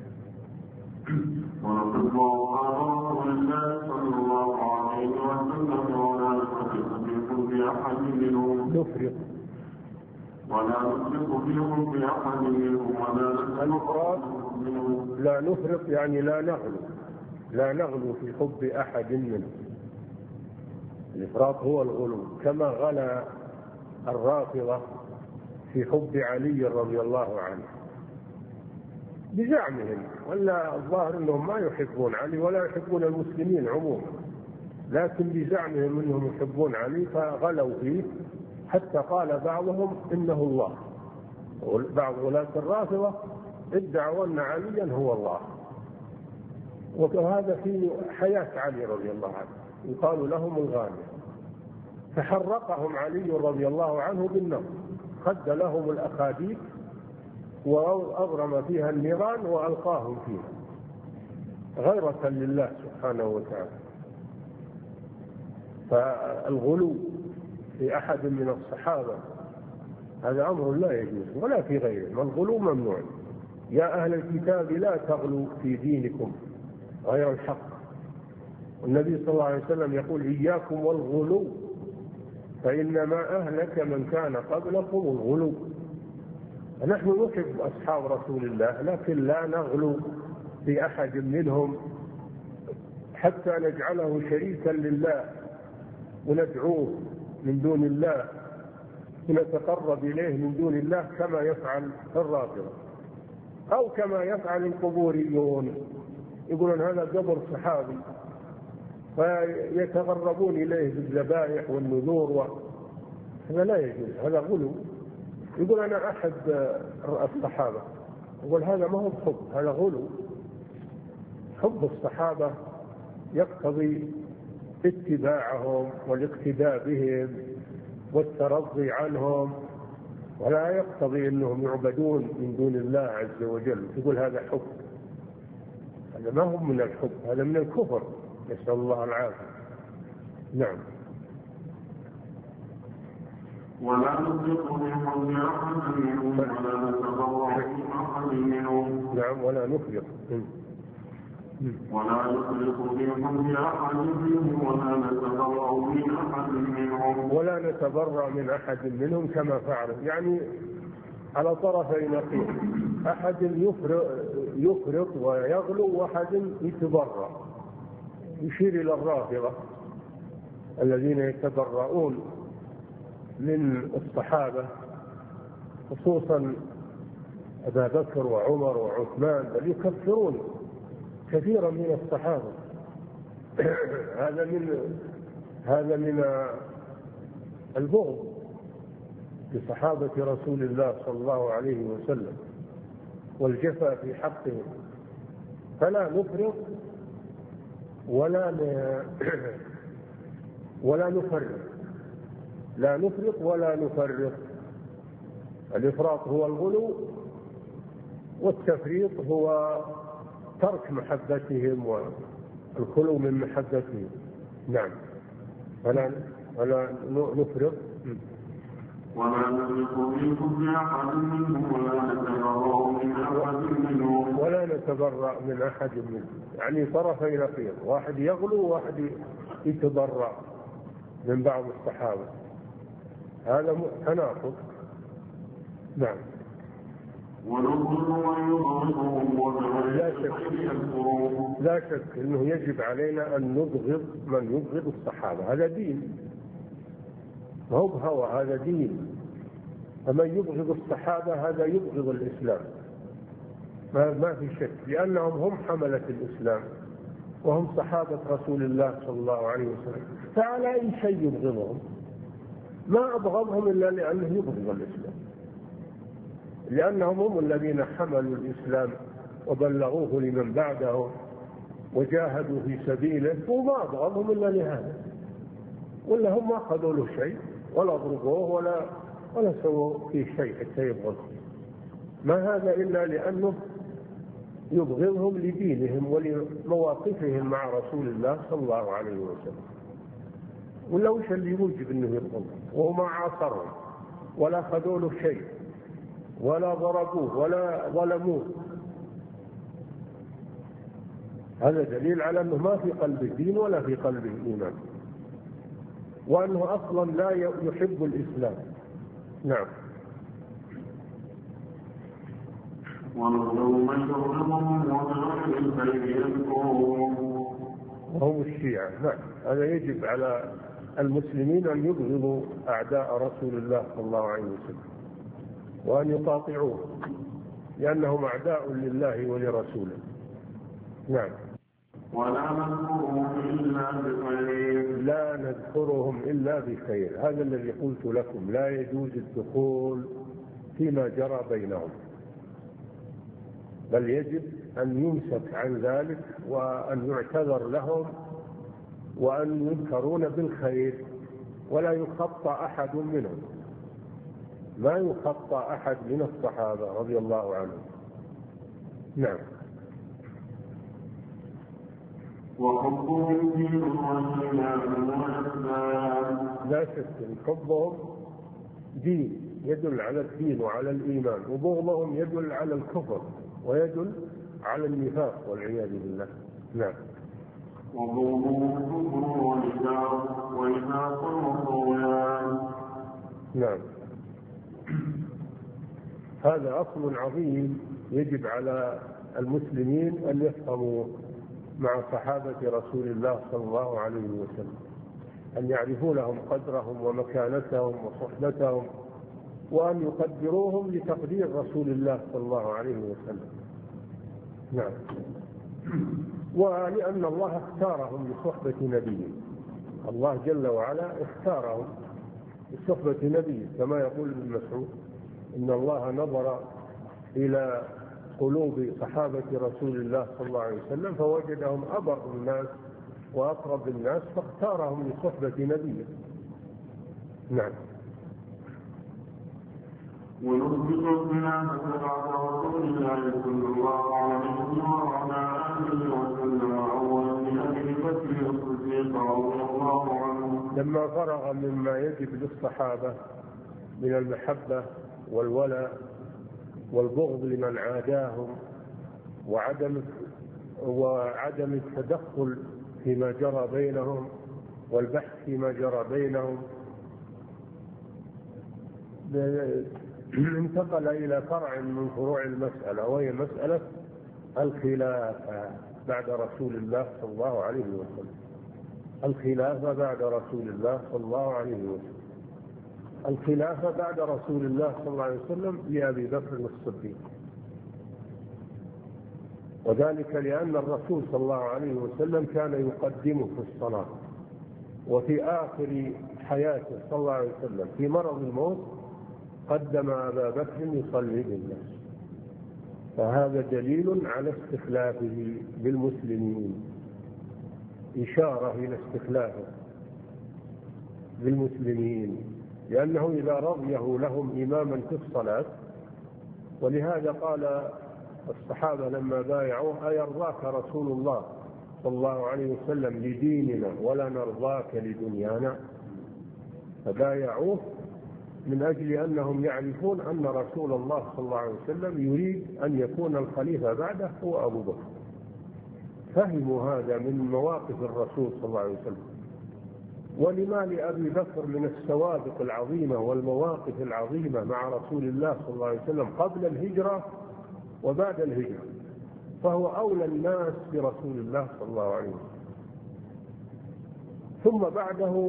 Speaker 1: ونصدق رسول الله صلى الله عليه وسلم ولا نصدق منكم في أحد منهم.
Speaker 2: نفرق.
Speaker 1: ولا نصدق منكم في أحد منهم ولا
Speaker 2: الإفراط لا نفرط يعني لا نغلو في حب أحد منهم. الإفراط هو الغلو، كما غلا الرافضة في حب علي رضي الله عنه بزعمهم، ولا الظاهر أنهم ما يحبون علي ولا يحبون المسلمين عموما، لكن بزعمهم أنهم يحبون علي فغلوا فيه حتى قال بعضهم إنه الله. بعض ولاة الرافضة ادعوا أن عليا هو الله، وهذا في حياة علي رضي الله عنه، يقال لهم الغالية. فحرقهم علي رضي الله عنه بالنار، خد لهم الأخاديد وأضرم فيها النيران وألقاهم فيها غيرة لله سبحانه وتعالى. فالغلو في أحد من الصحابة هذا أمر لا يجوز ولا في غيره. الغلو ممنوع. يا أهل الكتاب لا تغلوا في دينكم غير الحق. والنبي صلى الله عليه وسلم يقول إياكم والغلو فإنما أهلك من كان قبلكم الغلو. نحن نحب أصحاب رسول الله لكن لا نغلو في أحد منهم حتى نجعله شريكا لله وندعوه من دون الله ونتقرب إليه من دون الله كما يفعل الرافضة أو كما يفعل القبوريون. يقولون هذا قبر صحابي فيتقربون إليه بالذبائح والنذور هذا لا يجوز، هذا غلو. يقول أنا أحد الصحابة، يقول هذا ما هو حب، هذا غلو. حب الصحابة يقتضي اتباعهم والاقتداء بهم والترضي عنهم، ولا يقتضي أنهم يعبدون من دون الله عز وجل. يقول هذا حب، هذا ما هو من الحب، هذا من الكفر، نسأل الله العافية. نعم.
Speaker 1: ولا نطلق بحب أحد منهم ولا نتبرأ من أحد منهم.
Speaker 2: نعم. ولا نفرق
Speaker 1: ولا نطلق بحب أحد منهم ولا نتبرأ من أحد منهم.
Speaker 2: ولا نتبرأ من أحد منهم كما فعل، يعني على طرفي نقيض، أحد يفرط ويغلو وأحد يتبرأ. يشير إلى الرافضة الذين يتبرؤون من الصحابة، خصوصا أبا بكر وعمر وعثمان، بل يكفرون كثيرا من الصحابة. هذا من البغض لصحابة رسول الله صلى الله عليه وسلم والجفا في حقهم. فلا نفرط ولا نفرط، لا نفرط ولا نفرط. الإفراط هو الغلو، والتفريط هو ترك محبتهم والخلو من محبتهم. نعم. ولا نفرط
Speaker 1: ولا نطلق بحب أحد منهم ولا نتبرأ من أحد منهم.
Speaker 2: ولا نتبرأ من أحد منهم، يعني طرفي نقيض، واحد يغلو وواحد يتبرأ من بعض الصحابة، هذا تناقض. نعم. لا شك أنه يجب علينا أن نبغض من يبغض الصحابة، هذا دين، ما هو بهوى، هذا دين. فمن يبغض الصحابة هذا يبغض الإسلام، ما في شك، لأنهم هم حملة الإسلام وهم صحابة رسول الله صلى الله عليه وسلم. فعلى أي شيء يبغضهم؟ ما أبغضهم إلا لأنه يبغض الإسلام، لأنهم هم الذين حملوا الإسلام وبلغوه لمن بعدهم وجاهدوا في سبيله، وما أبغضهم إلا لهذا، ولا هم ما أخذوا له شيء ولا ضربوه ولا سووا فيه شيء حتى يبغضهم. ما هذا إلا لأنه يبغضهم لدينهم ولمواقفهم مع رسول الله صلى الله عليه وسلم. ولا وش اللي يوجب أنه يبغضهم وهو ما عاصرهم ولا أخذوا له شيء ولا ضربوه ولا ظلموه؟ هذا دليل على أنه ما في قلبه دين ولا في قلبه إيمان، وأنه أصلا لا يحب الإسلام. نعم. وهم الشيعة. نعم. هذا يجب على المسلمين أن يبغضوا أعداء رسول الله صلى الله عليه وسلم وأن يقاطعوه، لأنهم أعداء لله ولرسوله. نعم.
Speaker 1: ولا نذكرهم إلا بخير.
Speaker 2: لا نذكرهم إلا بخير، هذا الذي قلت لكم، لا يجوز الدخول فيما جرى بينهم، بل يجب أن يمسك عن ذلك وأن يعتذر لهم وأن يذكرون بالخير، ولا يخطى أحد منهم، ما يخطى أحد من الصحابة رضي الله عنهم. نعم.
Speaker 1: وحبهم دين وإيمان وإحسان.
Speaker 2: لا شك أن حبهم دين يدل على الدين وعلى الإيمان، وبغضهم يدل على الكفر ويدل على النفاق والعياذ بالله. نعم.
Speaker 1: وبغضهم كفر ونفاق وطغيان.
Speaker 2: نعم. هذا أصل عظيم يجب على المسلمين أن يفهموا مع صحابة رسول الله صلى الله عليه وسلم، أن يعرفوا لهم قدرهم ومكانتهم وصحبتهم، وأن يقدروهم لتقدير رسول الله صلى الله عليه وسلم. نعم. ولأن الله اختارهم لصحبة نبيه، الله جل وعلا اختارهم بصحبة نبيه، كما يقول ابن مسعود إن الله نظر إلى قلوب صحابة رسول الله صلى الله عليه وسلم فوجدهم أبر الناس وأقرب الناس فاختارهم لصحبة نبيه. نعم.
Speaker 1: ونطبق خلافة بعد رسول الله صلى الله عليه وعلى آله وسلم أول من أبي بكر الصديق رضي الله عنه
Speaker 2: لما فرغ مما يجب للصحابة من المحبة والولاء والبغض لمن عاداهم وعدم التدخل فيما جرى بينهم والبحث فيما جرى بينهم، انتقل إلى فرع من فروع المسألة، وهي مسألة الخلافة بعد رسول الله صلى الله عليه وسلم. الخلافة بعد رسول الله صلى الله عليه وسلم. الخلافة بعد رسول الله صلى الله عليه وسلم لأبي بكر الصديق، وذلك لأن الرسول صلى الله عليه وسلم كان يقدمه في الصلاة، وفي آخر حياته صلى الله عليه وسلم في مرض الموت قدم أبا بكر يصلي بالناس، فهذا دليل على استخلافه بالمسلمين، إشارة إلى استخلافه بالمسلمين، لأنه إذا رضيه لهم إماما في الصلاة. ولهذا قال الصحابة لما بايعوه أيرضاك رسول الله صلى الله عليه وسلم لديننا ولا نرضاك لدنيانا؟ فبايعوه من أجل أنهم يعرفون أن رسول الله صلى الله عليه وسلم يريد أن يكون الخليفة بعده هو أبو بكر. فهموا هذا من مواقف الرسول صلى الله عليه وسلم. ولما لأبي بكر من السوابق العظيمة والمواقف العظيمة مع رسول الله صلى الله عليه وسلم قبل الهجرة وبعد الهجرة، فهو أولى الناس برسول الله صلى الله عليه وسلم. ثم بعده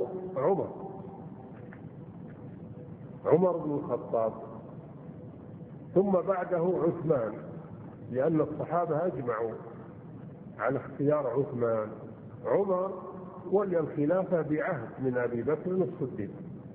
Speaker 2: عمر بن الخطاب، ثم بعده عثمان، لأن الصحابة أجمعوا على اختيار عثمان. عمر ولي الخلافة بعهد من أبي بكر الصديق،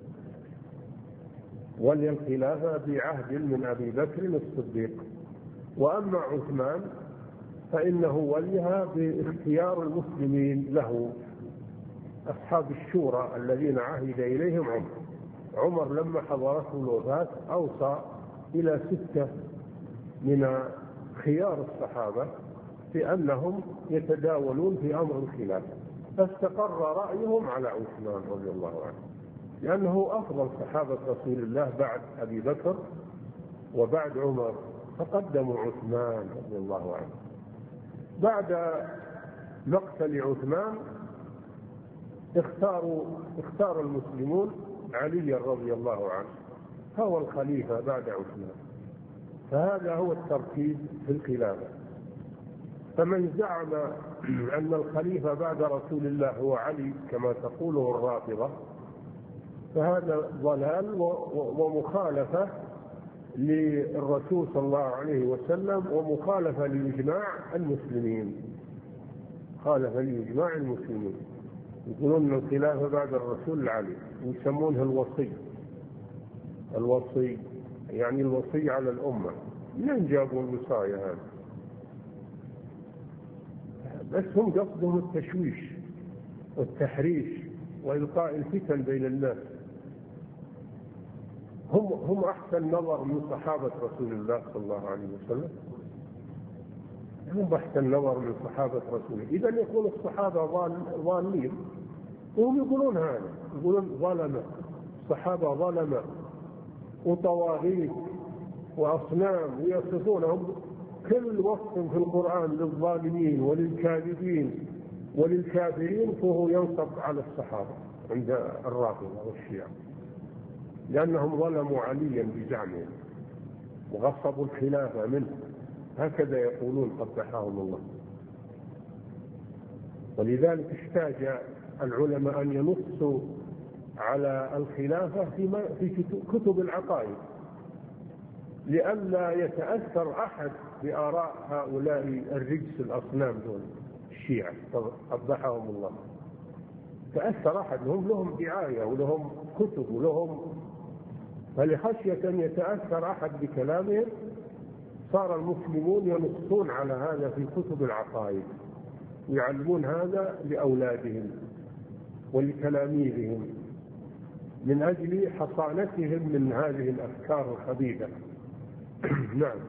Speaker 2: ولي الخلافة بعهد من أبي بكر الصديق. وأما عثمان فإنه وليها باختيار المسلمين له، أصحاب الشورى الذين عهد إليهم عمر لما حضرته الوفاة أوصى إلى 6 من خيار الصحابة بأنهم يتداولون في أمر الخلافة، فاستقر رأيهم على عثمان رضي الله عنه، لأنه أفضل صحابة رسول الله بعد أبي بكر وبعد عمر، فقدموا عثمان رضي الله عنه. بعد مقتل عثمان اختار المسلمون علي رضي الله عنه هو الخليفة بعد عثمان. فهذا هو الترتيب في الخلافة. فمن زعم أن الخليفة بعد رسول الله هو علي كما تقوله الرافضة فهذا ضلال ومخالفة للرسول صلى الله عليه وسلم، ومخالفة لإجماع المسلمين، خالف لإجماع المسلمين. يقولون الخلافة بعد الرسول علي، يسمونه الوصي يعني الوصي على الأمة. من جابوا الوصاية هذا؟ بس هم قصدهم التشويش والتحريش وإلقاء الفتن بين الناس. هم أحسن نظر من صحابة رسول الله صلى الله عليه وسلم، هم أحسن نظر من صحابة رسوله. إذا يكون الصحابة ضالين، وهم يقولون هذا، يقولون ظلمة الصحابة، ظلمة وطواغيت وأصنام، ويصفونهم كل وصف في القرآن للظالمين وللكاذبين وللكافرين فهو ينصب على الصحابة عند الرافضة والشيعة، لأنهم ظلموا عليا بزعمهم وغصبوا الخلافة منه، هكذا يقولون قبحهم الله. ولذلك احتاج العلماء أن ينصوا على الخلافة في كتب العقائد، لئلا يتأثر أحد بآراء هؤلاء الرجس الأصنام دول الشيعة قبحهم الله. تأثر أحد، هم لهم دعاية ولهم كتب لهم، فلخشية أن يتأثر أحد بكلامهم صار المسلمون ينصون على هذا في كتب العقائد، ويعلمون هذا لأولادهم ولتلاميذهم من أجل حصانتهم من هذه الأفكار الخبيثة. نعم.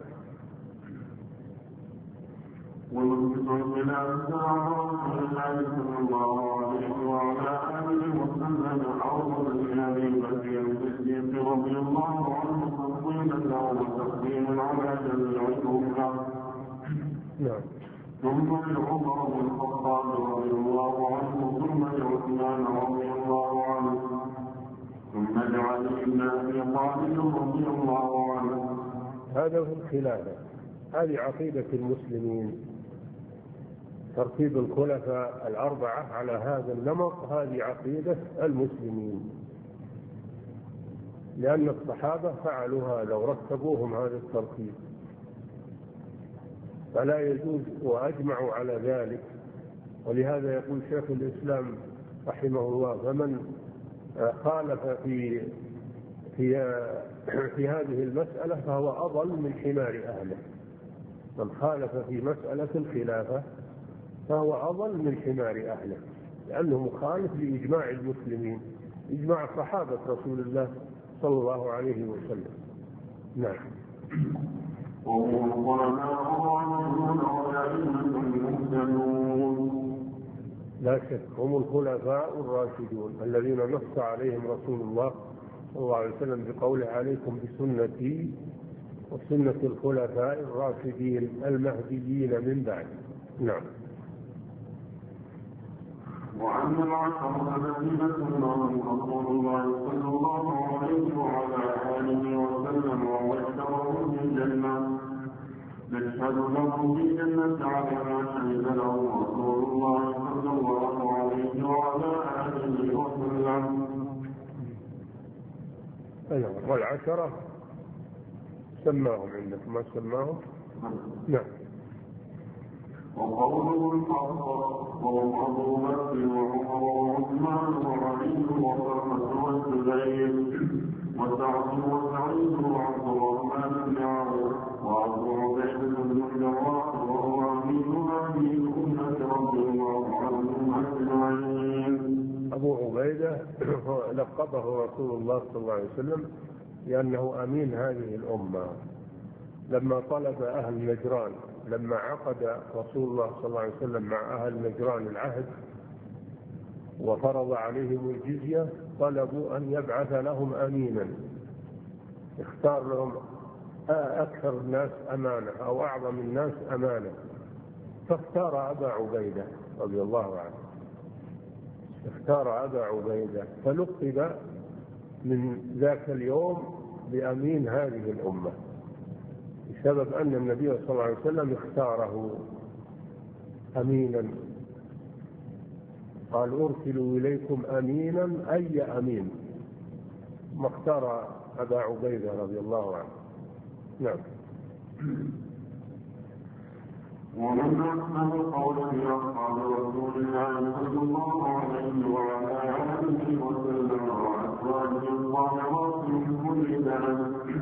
Speaker 1: وينفق من أنفسهم صلى الله عليه وعلى آله وسلم أوصل لأبي بكر الصديق رضي الله عنه تفضيلا وتقديما على جميع الأمة.
Speaker 2: نعم.
Speaker 1: ثم لعمر بن الخطاب رضي الله عنه، ثم لعثمان رضي الله عنه، ثم لعلي بن أبي طالب رضي الله عنه.
Speaker 2: هذا هو الخلافة، هذه عقيدة المسلمين، ترتيب الخلفاء الأربعة على هذا النمط، هذه عقيدة المسلمين، لأن الصحابة فعلوا هذا ورتبوهم هذا الترتيب، فلا يجوز، وأجمعوا على ذلك. ولهذا يقول شيخ الإسلام رحمه الله: فمن خالف في هذه المسألة فهو أضل من حمار أهله. من خالف في مسألة الخلافة فهو أضل من حمار أهله، لأنه مخالف لإجماع المسلمين، إجماع صحابة رسول الله صلى الله عليه وسلم. نعم. لا شك هم الخلفاء الراشدون الذين نص عليهم رسول الله صلى الله عليه وسلم بقوله: عليكم بسنتي وسنة الخلفاء الراشدين المهديين من بعد. نعم.
Speaker 1: وعن العشرة الذين سماهم رسول الله صلى الله عليه وعلى آله وسلم وبشرهم بالجنة، نشهد لهم بالجنة على ما شهد لهم رسول الله صلى الله عليه وعلى آله وسلم.
Speaker 2: والعشرة سماهم عندكم، ما سماهم؟ نعم.
Speaker 1: وقوله الحق وهم أبو بكر وعمر وعثمان وعلي وطلحة والزبير وسعد وسعيد وعبد الرحمن بن عوف وأبو عبيدة بن الجراح وهو أمين هذه الأمة رضي الله عنهم أجمعين.
Speaker 2: أبو عبيدة لقبه رسول الله صلى الله عليه وسلم لأنه أمين هذه الأمة. لما طلب أهل نجران، لما عقد رسول الله صلى الله عليه وسلم مع أهل نجران العهد وفرض عليهم الجزية، طلبوا أن يبعث لهم أمينا اختار لهم أكثر الناس أمانة أو أعظم الناس أمانة، فاختار أبا عبيدة رضي الله عنه، اختار أبا عبيدة، فلقب من ذاك اليوم بأمين هذه الأمة، بسبب أن النبي صلى الله عليه وسلم اختاره أمينا. قال: أرسلوا إليكم أمينا أي أمين، ما اختار أبا عبيدة رضي الله عنه. نعم.
Speaker 1: ومن أحسن قولا في أصحاب رسول الله صلى الله عليه وعلى آله وسلم وأزواجه الطاهرات من كل دنس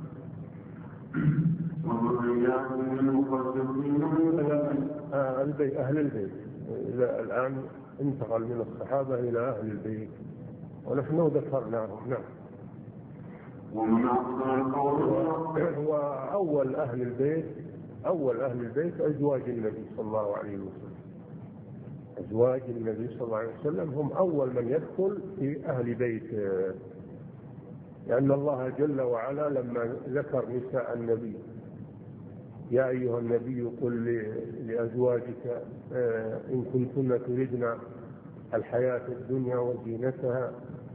Speaker 1: وذريات المقدسين
Speaker 2: أهل البيت. الآن انتقل من الصحابة إلى أهل البيت ونحن ذكرناهم. نعم.
Speaker 1: ومن أحسن قولا
Speaker 2: وأول أهل البيت أزواج النبي صلى الله عليه وسلم. أزواج النبي صلى الله عليه وسلم هم أول من يدخل في أهل بيت، لأن الله جل وعلا لما ذكر نساء النبي: يا أيها النبي قل لأزواجك إن كنتن تردن الحياة الدنيا وزينتها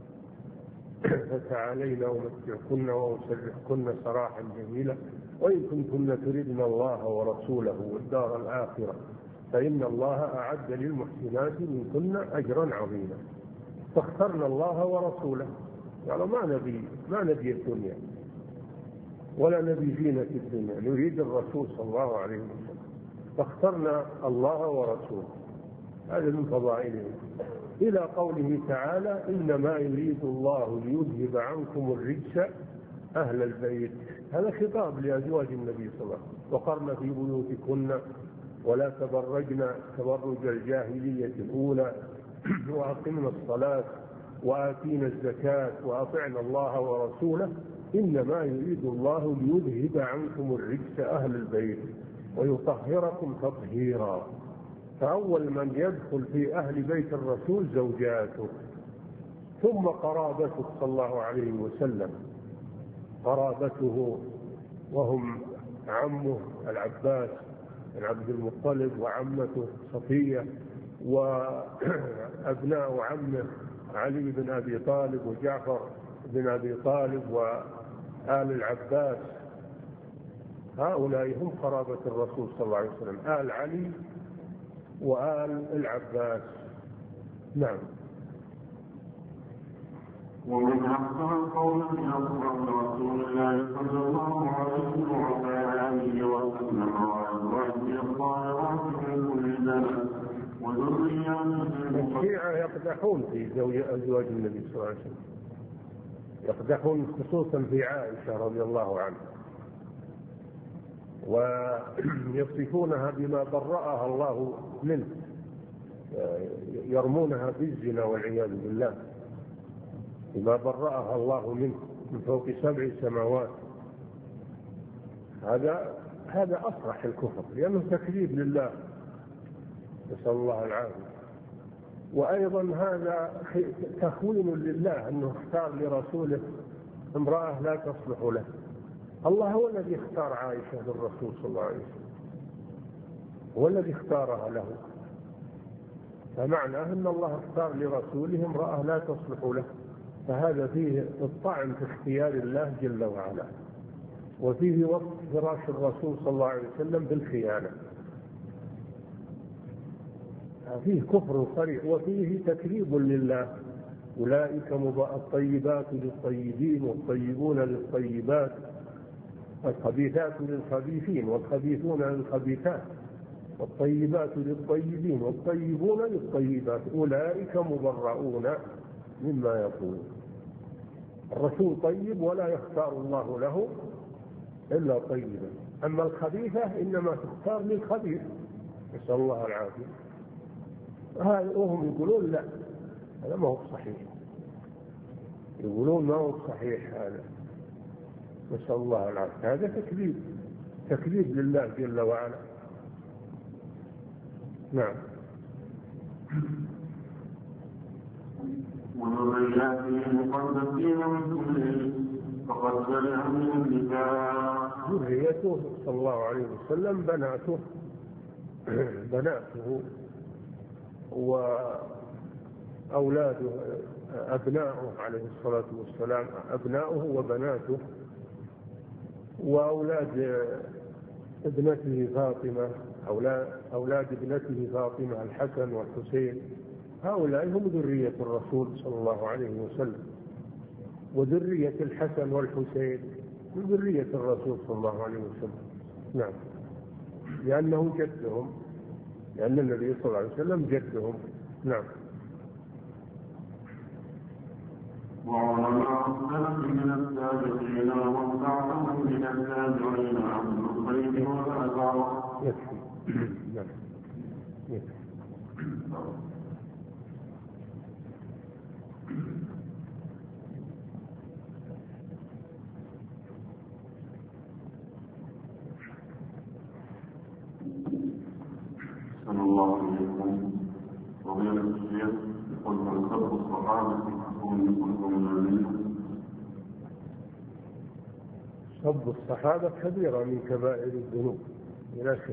Speaker 2: فتعالين أمتعكن وأسرحكن سراحا جميلا وإن كنتن تردن الله ورسوله والدار الآخرة فإن الله أعد للمحسنات منكن أجرا عظيما. فاخترنا الله ورسوله، يعني ما نبي الدنيا ولا نبي زينة الدنيا، نريد الرسول صلى الله عليه وسلم، فاخترنا الله ورسوله، هذا من فضائله. إلى قوله تعالى إنما يريد الله ليذهب عنكم الرجس أهل البيت. هذا خطاب لأزواج النبي صلى الله عليه وسلم: وقرن في بيوتكن ولا تبرجن تبرج الجاهلية الأولى وأقمنا الصلاة وآتينا الزكاة وأطعنا الله ورسوله إنما يريد الله ليذهب عنكم الرجس أهل البيت ويطهركم تطهيرا. فأول من يدخل في أهل بيت الرسول زوجاته، ثم قرابته صلى الله عليه وسلم، قرابته وهم عمه العباس بن عبد المطلب وعمته صفية وأبناء عمه علي بن أبي طالب وجعفر بن أبي طالب وآل العباس. هؤلاء هم قرابة الرسول صلى الله عليه وسلم: آل علي وآل العباس. نعم.
Speaker 1: ومن أحسن القول في أصحاب رسول الله صلى الله عليه وعلى آله وسلم وأزواجه الطاهرات من كل دنس وذريته.
Speaker 2: الشيعة يقدحون في أزواج النبي صلى الله عليه وسلم، يقدحون خصوصا في عائشة رضي الله عنها، ويصفونها بما برأها الله منه، يرمونها بالزنا والعياذ بالله، بما برأها الله منه من فوق 7 سماوات. هذا أصرح الكفر، لأنه تكذيب لله، نسأل الله العافية. وأيضا هذا تخوين لله، أنه اختار لرسوله امرأة لا تصلح له. الله هو الذي اختار عائشة للرسول صلى الله عليه وسلم، هو الذي اختارها له، فمعناه أن الله اختار لرسوله امرأة لا تصلح له، فهذا فيه الطعن في اختيار الله جل وعلا، وفيه وصف فراش الرسول صلى الله عليه وسلم بالخيانة. فيه كفر صريح وفيه تكذيب لله. أولئك الطيبات للطيبين والطيبون للطيبات والخبيثات للخبيثين والخبيثون للخبيثات والطيبات للطيبين والطيبون للطيبات أولئك مبرؤون مما يقولون. الرسول طيب ولا يختار الله له إلا طيبا، أما الخبيثة إنما تختار للخبيث، نسأل الله العافية. وهم يقولون لا، هذا ما هو صحيح، يقولون ما هو صحيح هذا، نسأل الله العافية. هذا تكذيب لله جل وعلا. نعم.
Speaker 1: وذرياته مقدسين من كل فقد برئ من النفاق.
Speaker 2: ذريته صلى الله عليه وسلم بناته وأولاده، أبناؤه عليه الصلاة والسلام، أبناؤه وبناته وأولاد ابنته فاطمة، أولاد ابنته فاطمة الحسن والحسين، هؤلاء هم ذرية الرسول صلى الله عليه وسلم، وذرية الحسن والحسين من ذرية الرسول صلى الله عليه وسلم. نعم، لأنه جدهم، لأن النبي صلى الله عليه وسلم جدهم. نعم.
Speaker 1: وعلماء السلف من السابقين ومن بعدهم من التابعين عن الخير والأثر.
Speaker 2: يكفي. نعم. يكفي.
Speaker 1: صلى الله عليكم. وغير الشيخ يقول من خلق الصحابة يكون كلهم آمنين.
Speaker 2: سب الصحابة كبيرة من كبائر الذنوب بلا شك،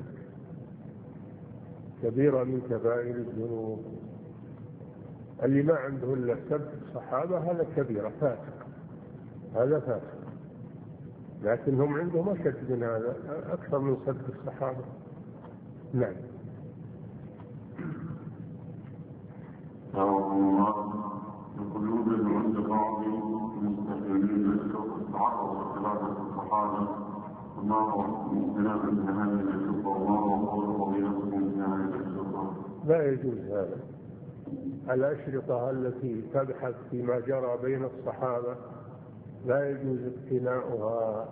Speaker 2: كبيرة من كبائر الذنوب. اللي ما عنده إلا سب الصحابة هذا كبيرة، فاسق، هذا فاسق، لكنهم عندهم أشد من هذا، أكثر من سب الصحابة. نعم.
Speaker 1: الله القلوب عند بعض المستقيمين لشوق الصحابة وخلافة الصحابة، الله ممكنات هذه الشوق، الله وقوله وبينكم في هذه الشوق.
Speaker 2: لا يجوز هذا، الأشرطة التي تبحث فيما جرى بين الصحابة لا يجوز اقتناؤها،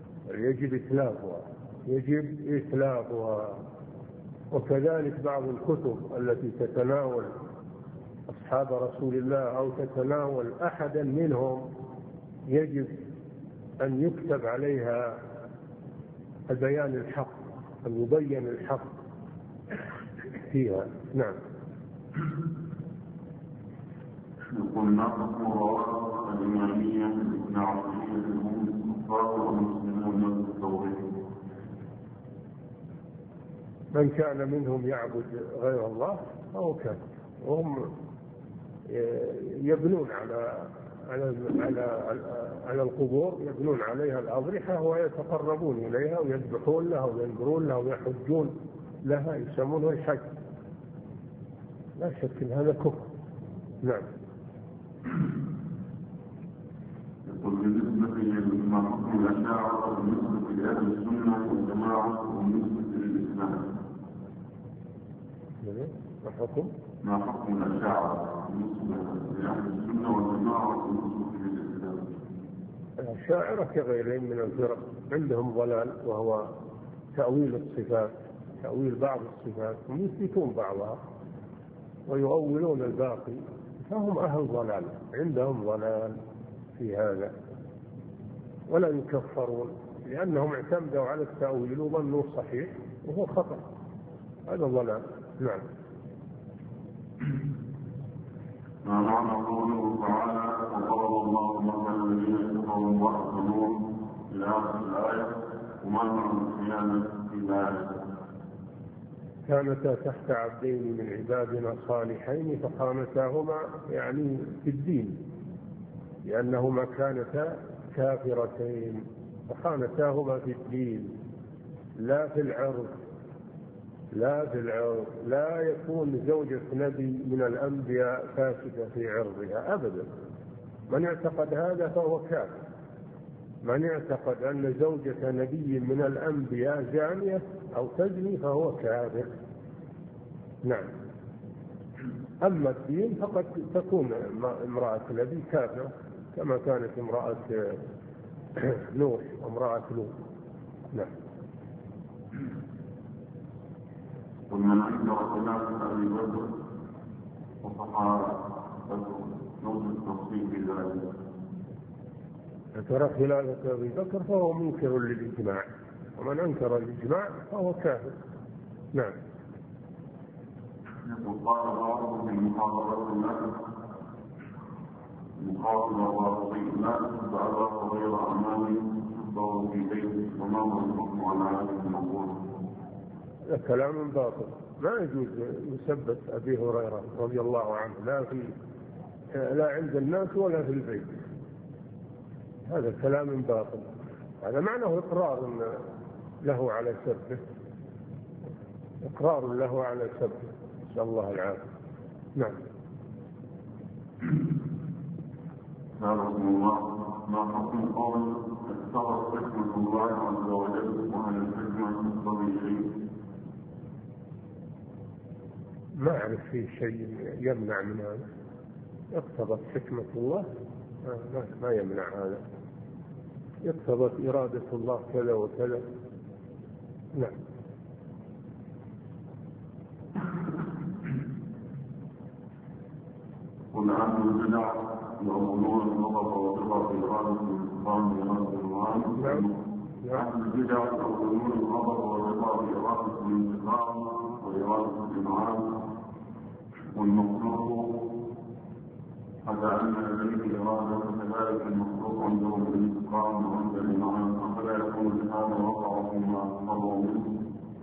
Speaker 2: يجب إتلافها. وكذلك بعض الكتب التي تتناول أصحاب رسول الله أو تتناول أحدا منهم يجب أن يكتب عليها البيان الحق، أن يبين الحق فيها. نعم.
Speaker 1: يقول ناقص مراءة الإمامية ابن عطية هم الكفار والمسلمون بالتوحيد.
Speaker 2: من كان منهم يعبد غير الله فهو كافر، وهم يبنون على القبور، يبنون عليها الأضرحة ويتقربون إليها ويذبحون لها وينذرون لها ويحجون لها، يسمونها الحج. لا شك ان هذا كفر. نعم.
Speaker 1: يقول بالنسبة لما حكم الأشاعرة بالنسبة لأهل السنة والجماعة وبالنسبة للإسلام. ما حكم الأشاعرة بالنسبة لأهل السنة والجماعة وبالنسبة للإسلام؟
Speaker 2: الأشاعرة كغيرهم من الفرق عندهم ضلال، وهو تأويل الصفات، تأويل بعض الصفات، ويثبتون بعضها ويؤولون الباقي، فهم أهل ضلال، عندهم ضلال في هذا ولا يكفرون، لأنهم اعتمدوا على التأويل وظنوا صحيح وهو خطأ، هذا ضلال. نعم.
Speaker 1: ما معنى قوله تعالى وضرب الله مثلا الذين كفروا امرأة نوح إلى آخر الآية، وما معنى الخيانة في الآية؟
Speaker 2: كانتا تحت عبدين من عبادنا صالحين فخانتاهما، يعني في الدين، لأنهما كانتا كافرتين، فخانتاهما في الدين لا في العرض. لا يكون زوجة نبي من الأنبياء فاسدة في عرضها أبدا. من اعتقد هذا فهو كافر. من اعتقد أن زوجة نبي من الأنبياء زانية أو تزني فهو كافر. نعم. أما الدين فقد تكون امرأة نبي كافرة كما كانت امرأة نوح وامرأة لوط. نعم.
Speaker 1: ومن أنكر خلافة أبي بكر وصحابته نوع التفصيل في ذلك.
Speaker 2: ترى خلافة أبي بكر فهو منكر للإجماع، ومن أنكر الإجماع فهو كافر. نعم.
Speaker 1: وقال بعضهم في محاضرة الناس مخاطبة ورقي الناس فأبى غير أمامي ضوء في بيت وما الحكم على هذه المقولة؟
Speaker 2: كلام باطل، ما يجوز يثبت أبي هريرة رضي الله عنه لا عند الناس ولا في البيت، هذا كلام باطل. هذا معناه إقرار له على سبه، إقرار له على سبه، نسأل الله العافية. نعم.
Speaker 1: رحمه الله ما حكم قول اختار حكمة الله عز وجل وهل الحكمة تقتضي شيء؟
Speaker 2: ما أعرف فيه شيء يمنع من هذا. اقتضت حكمة الله ما يمنع هذا، اقتضت إرادة الله كذا وكذا. نعم.
Speaker 1: قل أهل البدع يؤمنون النظر والرضا في إرادة الإنسان وإرادة الله. أهل البدع يؤمنون النظر والرضا في إرادة الانتقام وإرادة الإنعام والمخلوق، حتى أن لديه إرادة كذلك المخلوق عندهم الانتقام وعند الإنعام، فلا يكون هذا وقع فيما قرروا منه.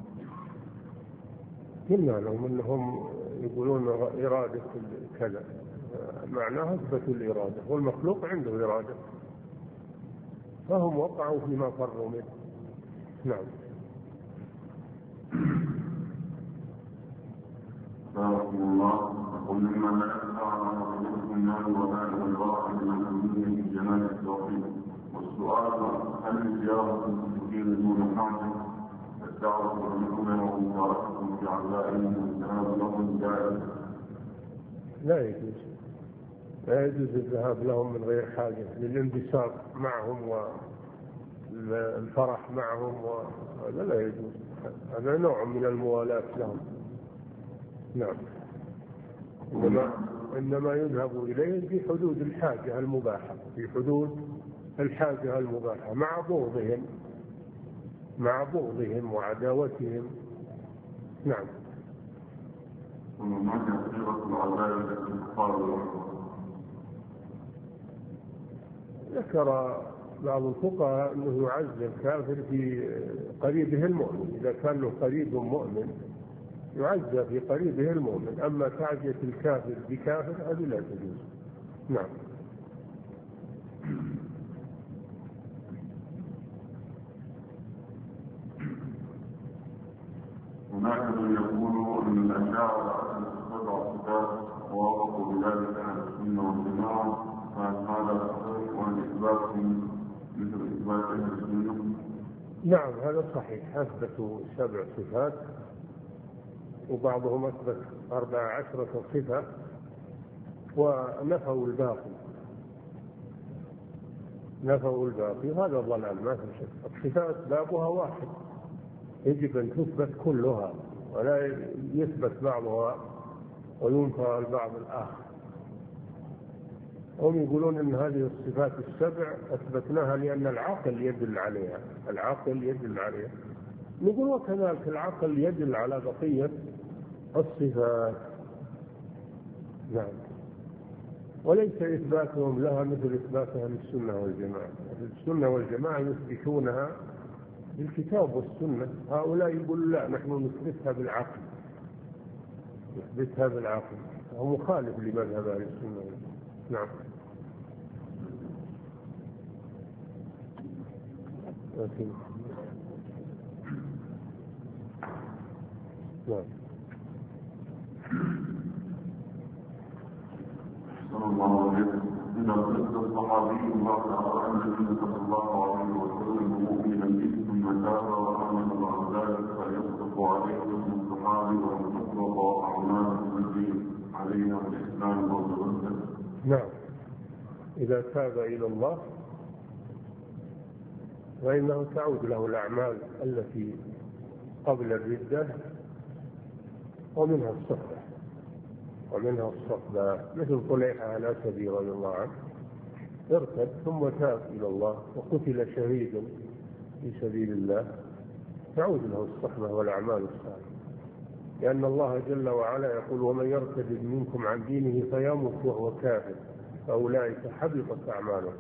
Speaker 2: قلنا لهم أنهم يقولون إرادة كذا، معناها اثبتوا الإرادة، والمخلوق عنده إرادة، فهم وقعوا فيما فروا منه. نعم.
Speaker 1: بارك الله. يقول مما لا يخفى على رجل النار ولا الواحد من المؤمنين في جنان التوحيد. والسؤال هل زيارة المسلمين دون حاجة الدعوة والمؤمنة ومشاركتهم في عزائهم والذهاب لهم جائز؟
Speaker 2: لا يجوز، لا يجوز الذهاب لهم من غير حاجة، للانبساط معهم والفرح معهم، وهذا لا يجوز، هذا نوع من الموالاة لهم. نعم. إنما يذهب إليه في حدود الحاجة المباحة، في حدود الحاجة المباحة، مع بغضهم وعداوتهم. نعم. ذكر بعض الفقهاء أنه يعز الكافر في قريبه المؤمن، إذا كان له قريب مؤمن يعز في قريبه المؤمن، أما تعزية الكافر بكافر هذه لا تجوز. نعم.
Speaker 1: هناك من يقول أن الأشاعرة تتبع صفات ووافقوا بذلك أهل السنة والجماعة، فهذا صحيح والإثبات مثل إثبات أهل السنة؟
Speaker 2: نعم هذا صحيح، أثبتوا 7 صفات، وبعضهم أثبت 14 صفة ونفوا الباقي، وهذا ضلال ما في شك. الصفات بابها واحد، يجب أن تثبت كلها ولا يثبت بعضها وينفى البعض الآخر. هم يقولون أن هذه الصفات 7 أثبتناها لأن العقل يدل عليها، نقول وكذلك العقل يدل على بقية الصفات. نعم. وليس إثباتهم لها مثل إثبات أهل السنة والجماعة. أهل السنة والجماعة يثبتونها بالكتاب والسنة، هؤلاء يقول لا نحن نثبتها بالعقل، هو مخالف لمذهب أهل السنة. نعم. نعم.
Speaker 1: صلى الله عليه وسلم. إذا قلت الصحابي الله عن النبي صلى الله عليه وسلم مؤمنا به ثم تاب وآمن بعد ذلك فيصدق عليه اسم الصحابي ويطلق أعماله التي عليها الإسلام والرد.
Speaker 2: نعم. إذا تاب إلى الله فإنه تعود له الأعمال التي قبل الردة، ومنها الصحبة، مثل طليحة الأسدي رضي الله عنه ارتد ثم تاب إلى الله وقتل شهيدا في سبيل الله، تعود له الصحبة والأعمال الصالحة، لأن الله جل وعلا يقول ومن يرتد منكم عن دينه فيمت وهو كافر فأولئك حبطت أعمالهم.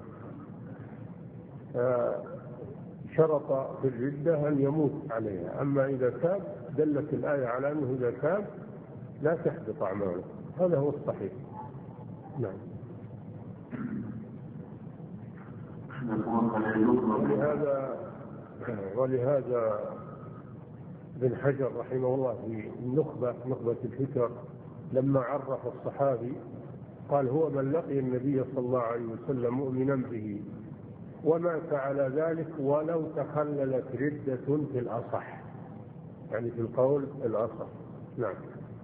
Speaker 2: شرط في الردة أن يموت عليها، أما إذا تاب دلت الآية على أنه إذا تاب لا تحبط أعماله، هذا هو الصحيح. نعم. ولهذا ابن حجر رحمه الله في نخبة الفكر لما عرف الصحابي قال هو من لقي النبي صلى الله عليه وسلم مؤمنا به ومات على ذلك ولو تخللت ردة في الأصح، يعني في القول الأصح. نعم.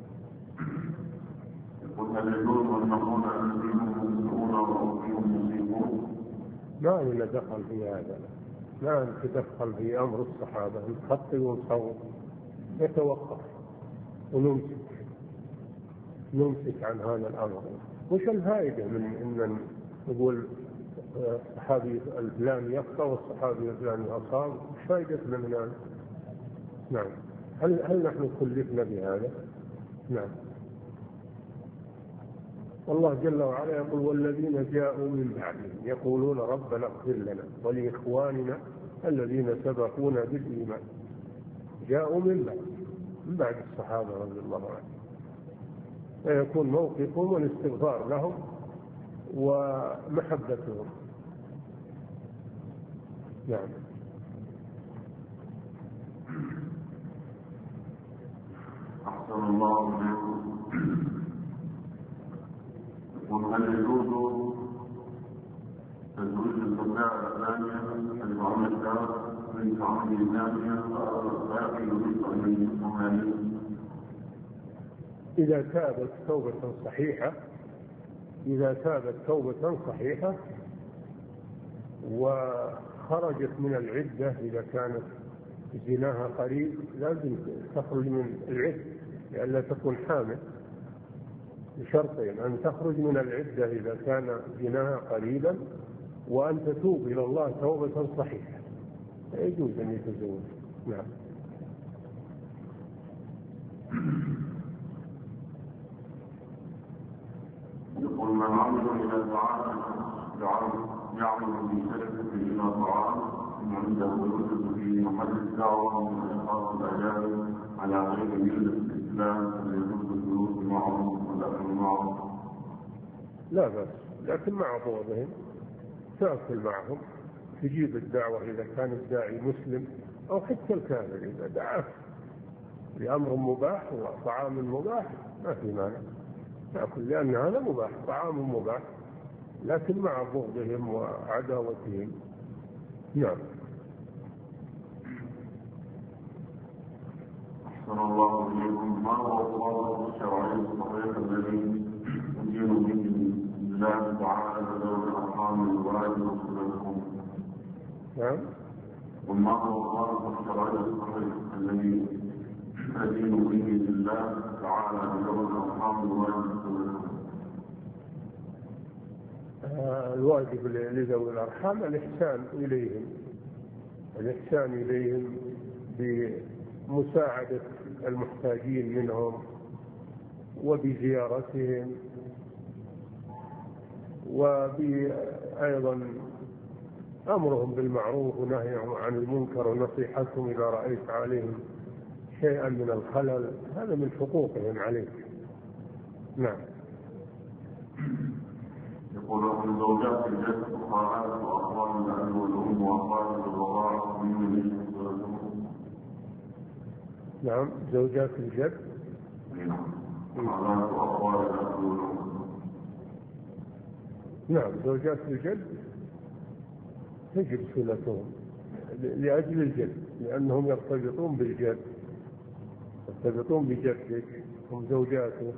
Speaker 2: ما لنا دخل في هذا، ما نتدخل في أمر الصحابة، نخطي ونصور، يتوقف ونمسك عن هذا الأمر. وش الفائدة من أن نقول الصحابي الفلاني يخطأ والصحابي الفلاني أصاب؟ وش فائدتنا من هذا؟ نعم. هل نحن كلفنا بهذا؟ نعم. الله جل وعلا يقول والذين جاءوا من بعدهم يقولون ربنا اغفر لنا ولإخواننا الذين سبقونا بالإيمان. جاءوا من بعد الصحابة رضي الله عنهم، فيكون موقفهم والاستغفار لهم ومحبتهم. نعم.
Speaker 1: أحسن الله عليكم. وهل يجوز تزويج الزوجة الثانية المعملة من تعامل الثانية فأخذ من
Speaker 2: إذا تابت توبة صحيحة إذا تابت توبة صحيحة وخرجت من العدة، إذا كانت زناها قريب لازم تخرج من العدة لئلا تكون حامل، بشرطين: أن تخرج من العدة إذا كان زناها قريبا، وأن تتوب إلى الله توبة صحيحة، يجوز أن يتزوج. نعم.
Speaker 1: يقول: من عمل إلى طعام يعمل بشركة إلى طعام عنده ويوجد في محل الدعوة من أشخاص الأجانب على غير ملة الإسلام، فيجوز الجلوس معهم والأكل معهم؟
Speaker 2: لا بأس، لكن مع بعضهم تأكل معهم، تجيب الدعوة إذا كان الداعي مسلم، أو حتى الكافر إذا دعاه لأمر مباح وطعام مباح ما في مانع تأكل، لأن هذا مباح، طعام مباح، لكن مع بغضهم وعداوتهم. نعم.
Speaker 1: أحسن الله إليكم. ما هو الضابط الشرعي الصحيح الذي يدين به الله تعالى ذوي الأرحام الواجب وصلتهم؟
Speaker 2: نعم.
Speaker 1: وما هو الضابط الشرعي الصحيح الذي يدين به الله تعالى ذوي الأرحام الواجب وصلتهم؟
Speaker 2: الواجب لذوي الأرحام الإحسان إليهم، الإحسان إليهم بمساعدة المحتاجين منهم وبزيارتهم، وأيضا أمرهم بالمعروف ونهيهم عن المنكر ونصيحتهم إذا رأيت عليهم شيئا من الخلل، هذا من حقوقهم عليك. نعم.
Speaker 1: يقول: من زوجات الجد فقهاء وأقوال الأهل والأم وأقوال الرضاعة من يشهدون؟
Speaker 2: نعم. زوجات الجد
Speaker 1: فقهاء وأقوال الأهل والأم.
Speaker 2: نعم. زوجات الجد تجب صلتهم لأجل الجد، لأنهم يرتبطون بالجد، يرتبطون بجدك، هم زوجاته،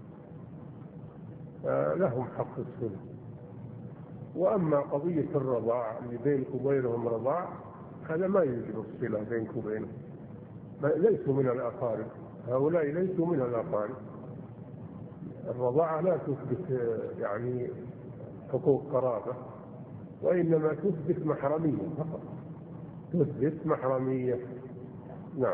Speaker 2: لهم حق الصلة. وأما قضية الرضاع اللي بينك وبينهم رضاع، هذا ما يوجد الصلة بينك وبينهم، ليسوا من الأقارب، هؤلاء ليسوا من الأقارب. الرضاعة لا تثبت يعني حقوق قرابة، وإنما تثبت محرمية فقط، تثبت محرمية. نعم.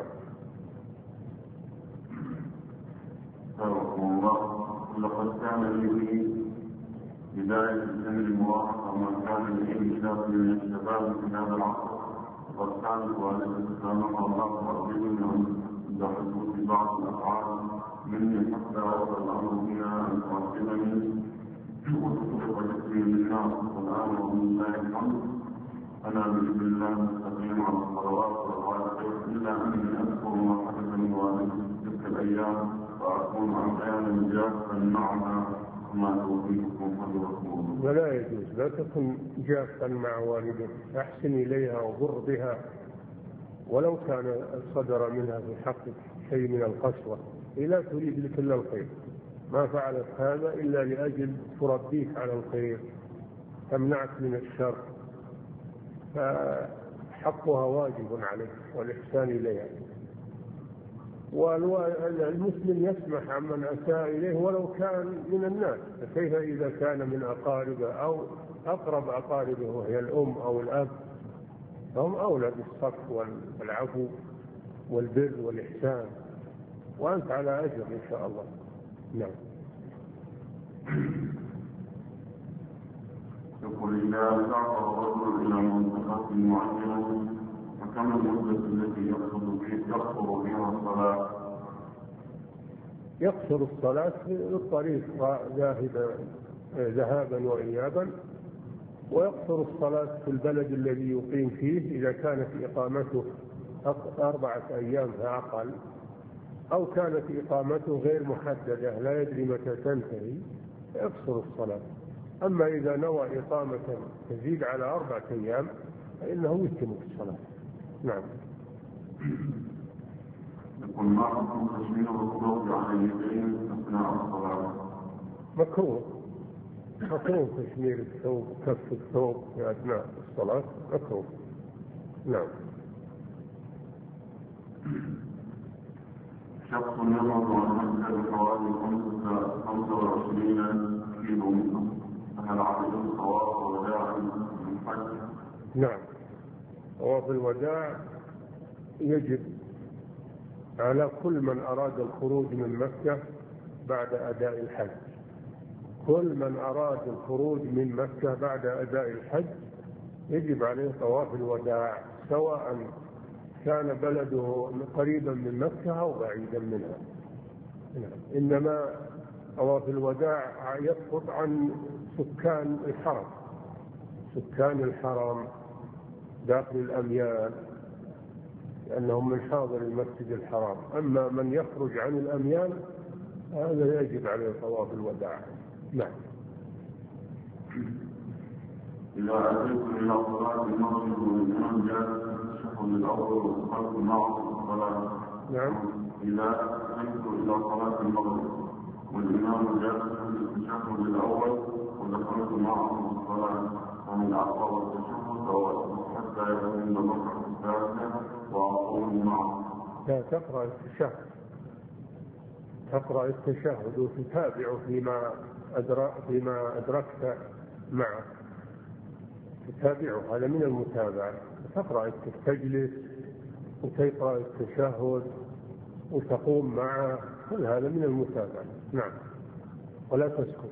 Speaker 1: لقد كان لي في بداية السن المراهقة وما كان لي شاب من الشباب في هذا العصر، وقد كانت والدتي سامحها الله تقريبا عند حدوث بعض الأفعال مني، حتى وصل الأمر بنا أن تعذبني وتطلق جسمي للنار. والآن ولله الحمد أنا بإذن الله مستقيم على الصلوات والعافية، إلا أني أذكر ما حدث من والدتي تلك الأيام فأكون أحيانا جافا معها ما توفيقكم حضركم.
Speaker 2: ولا يجوز، لا تكن جافا مع والدتك، أحسن إليها وبر بها، ولو كان صدر منها في حقك شيء من القسوة، لا تريد لك إلا الخير، ما فعلت هذا إلا لأجل تربيك على الخير، تمنعك من الشر، فحقها واجب عليك والإحسان إليها. والمسلم يسمح عمن أساء إليه ولو كان من الناس، فكيف إذا كان من أقاربه أو أقرب أقاربه وهي الأم أو الأب، فهم أولى بالصف والعفو والبر والإحسان، وأنت على أجر إن شاء الله. نعم.
Speaker 1: يقول: إذا سافر الرجل إلى منطقة معينة فكم المدة التي يقصر فيها الصلاة؟
Speaker 2: يقصر الصلاة في الطريق ذهابا وإيابا، ويقصر الصلاة في البلد الذي يقيم فيه إذا كانت إقامته 4 أيام فأقل، أو كانت إقامته غير محددة لا يدري متى تنتهي، يقصر الصلاة. أما إذا نوى إقامة تزيد على 4 أيام فإنه يتم الصلاة. نعم.
Speaker 1: يقول: ما حكم تشمير الصوت عن اليدين أثناء الصلاة؟
Speaker 2: مكروه، مكروه تشمير الثوب وكف الثوب في أثناء الصلاة مكروه. نعم.
Speaker 1: شخص يمر عن مكة حوالي 25 كيلو متر، فهل عليه طواف وداع من حج؟
Speaker 2: نعم، طواف الوداع يجب على كل من أراد الخروج من مكة بعد أداء الحج. كل من أراد الخروج من مكة بعد أداء الحج يجب عليه طواف الوداع، سواء كان بلده قريبا من مكة أو بعيدا منها. إنما طواف الوداع يسقط عن سكان الحرم، سكان الحرم داخل الأميال، لأنهم من حاضر المسجد الحرام. أما من يخرج عن الأميال هذا يجب عليه طواف الوداع. نعم.
Speaker 1: إذا أتيت إلى صلاة المغرب والإمام جالس في التشهد الأول ودخلت معه الصلاة.
Speaker 2: نعم.
Speaker 1: إذا أتيت إلى صلاة المغرب والإمام جالس في التشهد الأول ودخلت معه الصلاة، ومن أعقب التشهد حتى يتم الركعة الثالثة وأقوم معه.
Speaker 2: لا، تقرأ التشهد، تقرأ التشهد وتتابع فيما أدركت معه، تتابعه، هذا من المتابعة. تقرأ، تجلس وتقرأ التشهد وتقوم معه، كل هذا من المتابعة. نعم، ولا تسكت.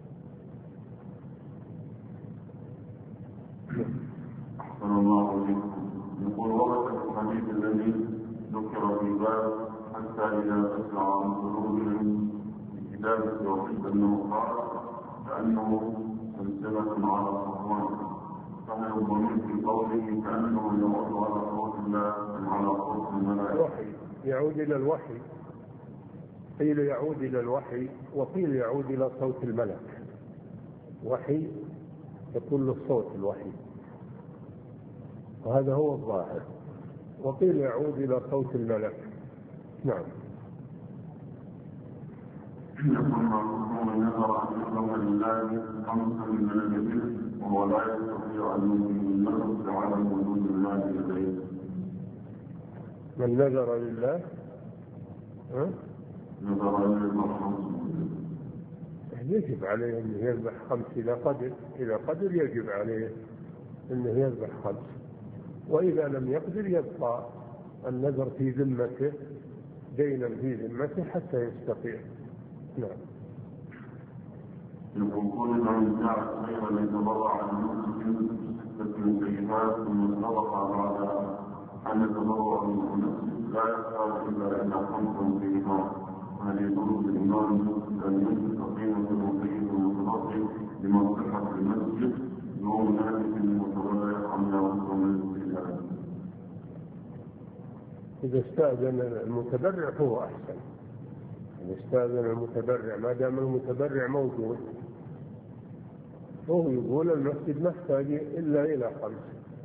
Speaker 1: أحسن الله إليكم. يقول ورد الحديث الذي ذكر في باب حتى إذا أسرع عن قلوبهم بكتاب التوحيد أنه قال كأنه سلسلة على صفوان، فهل الضمير في قوله كأنه يعود على صوت الله أم على صوت الملائكة؟
Speaker 2: الوحي يعود إلى الوحي، قيل يعود إلى الوحي وقيل يعود إلى صوت الملك. وحي يكون له صوت الوحي، وهذا هو الظاهر، وقيل يعود إلى صوت الملك. نعم.
Speaker 1: يقول معكم نظر أن يظهر لله خمسا من الجبل وهو لا يستطيع أن يؤمن النظر على وجود الله لديه.
Speaker 2: من نذر لله
Speaker 1: نظر لله خمسا
Speaker 2: يجب عليه أن يذبح 5 إذا قدر يجب عليه أن يذبح 5، وإذا لم يقدر يبقى النذر في ذمته، دينا في ذمته حتى يستطيع. نعم.
Speaker 1: يقول كل من جاء خيرا يتبرع لنفسه 6 كلمات ثم انطلق بعد أن يتبرع لنفسه لا يحتاج إلا إلى 5 كلمات، وهل يدل بالإيمان أن ينفق قيمة المقيم المتبقي لمصلحة المسجد دون ذلك المتبرع عن وصول الإله؟
Speaker 2: إذا استأذن المتبرع فهو أحسن، إذا استأذن المتبرع ما دام المتبرع موجود، هو يقول المسجد محتاج إلا إلى 5،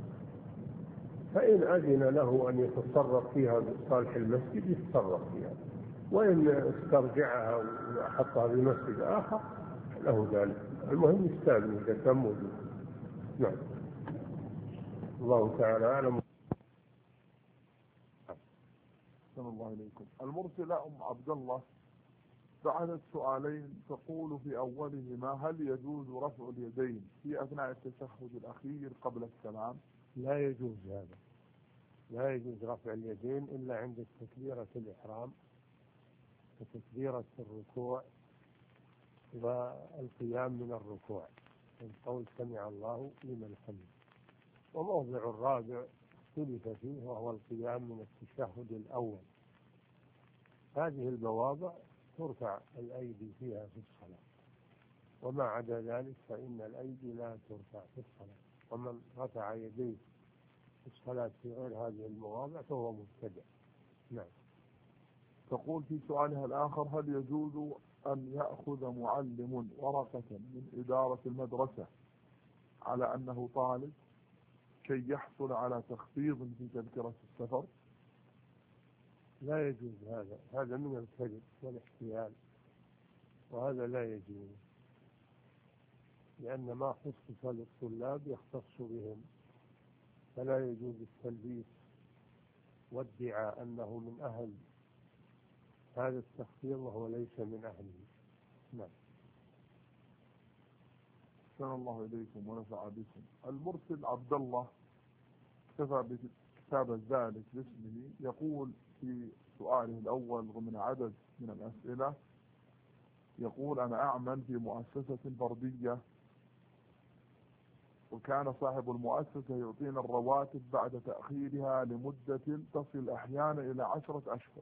Speaker 2: فإن أذن له أن يتصرف فيها بصالح المسجد يتصرف فيها، وإن استرجعها وحطها في مسجد آخر له ذلك، المهم يستأذن إذا كان موجود. نعم. الله تعالى أعلم.
Speaker 3: أحسن الله إليكم. المرسلة أم عبد الله سألت سؤالين، تقول في أولهما هل يجوز رفع اليدين في أثناء التشهد الأخير قبل السلام؟
Speaker 2: لا يجوز هذا، لا يجوز رفع اليدين إلا عند تكبيرة الإحرام وتكبيرة الركوع والقيام من الركوع، من قول سمع الله لمن حمده. وموضع الرابع اختلف فيه وهو القيام من التشهد الأول. هذه المواضع ترفع الأيدي فيها في الصلاة، وما عدا ذلك فإن الأيدي لا ترفع في الصلاة، ومن رفع يديه في الصلاة في غير هذه المواضع فهو مبتدع. نعم.
Speaker 3: تقول في سؤالها الآخر هل يجوز أن يأخذ معلم ورقة من إدارة المدرسة على أنه طالب كي يحصل على تخفيض في تذكرة السفر؟
Speaker 2: لا يجوز هذا من الكذب والاحتيال، وهذا لا يجوز. لأن ما خصص للطلاب يختص بهم، فلا يجوز التلبيس وادعاء أنه من أهل هذا التخفيض وهو ليس من أهله. نعم.
Speaker 3: أحسن الله إليكم ونفع بكم. المرسل عبد الله اكتفى بكتابة ذلك باسمه، يقول في سؤاله الأول ضمن عدد من الأسئلة، يقول: أنا أعمل في مؤسسة فردية، وكان صاحب المؤسسة يعطينا الرواتب بعد تأخيرها لمدة تصل أحيانا إلى 10 أشهر،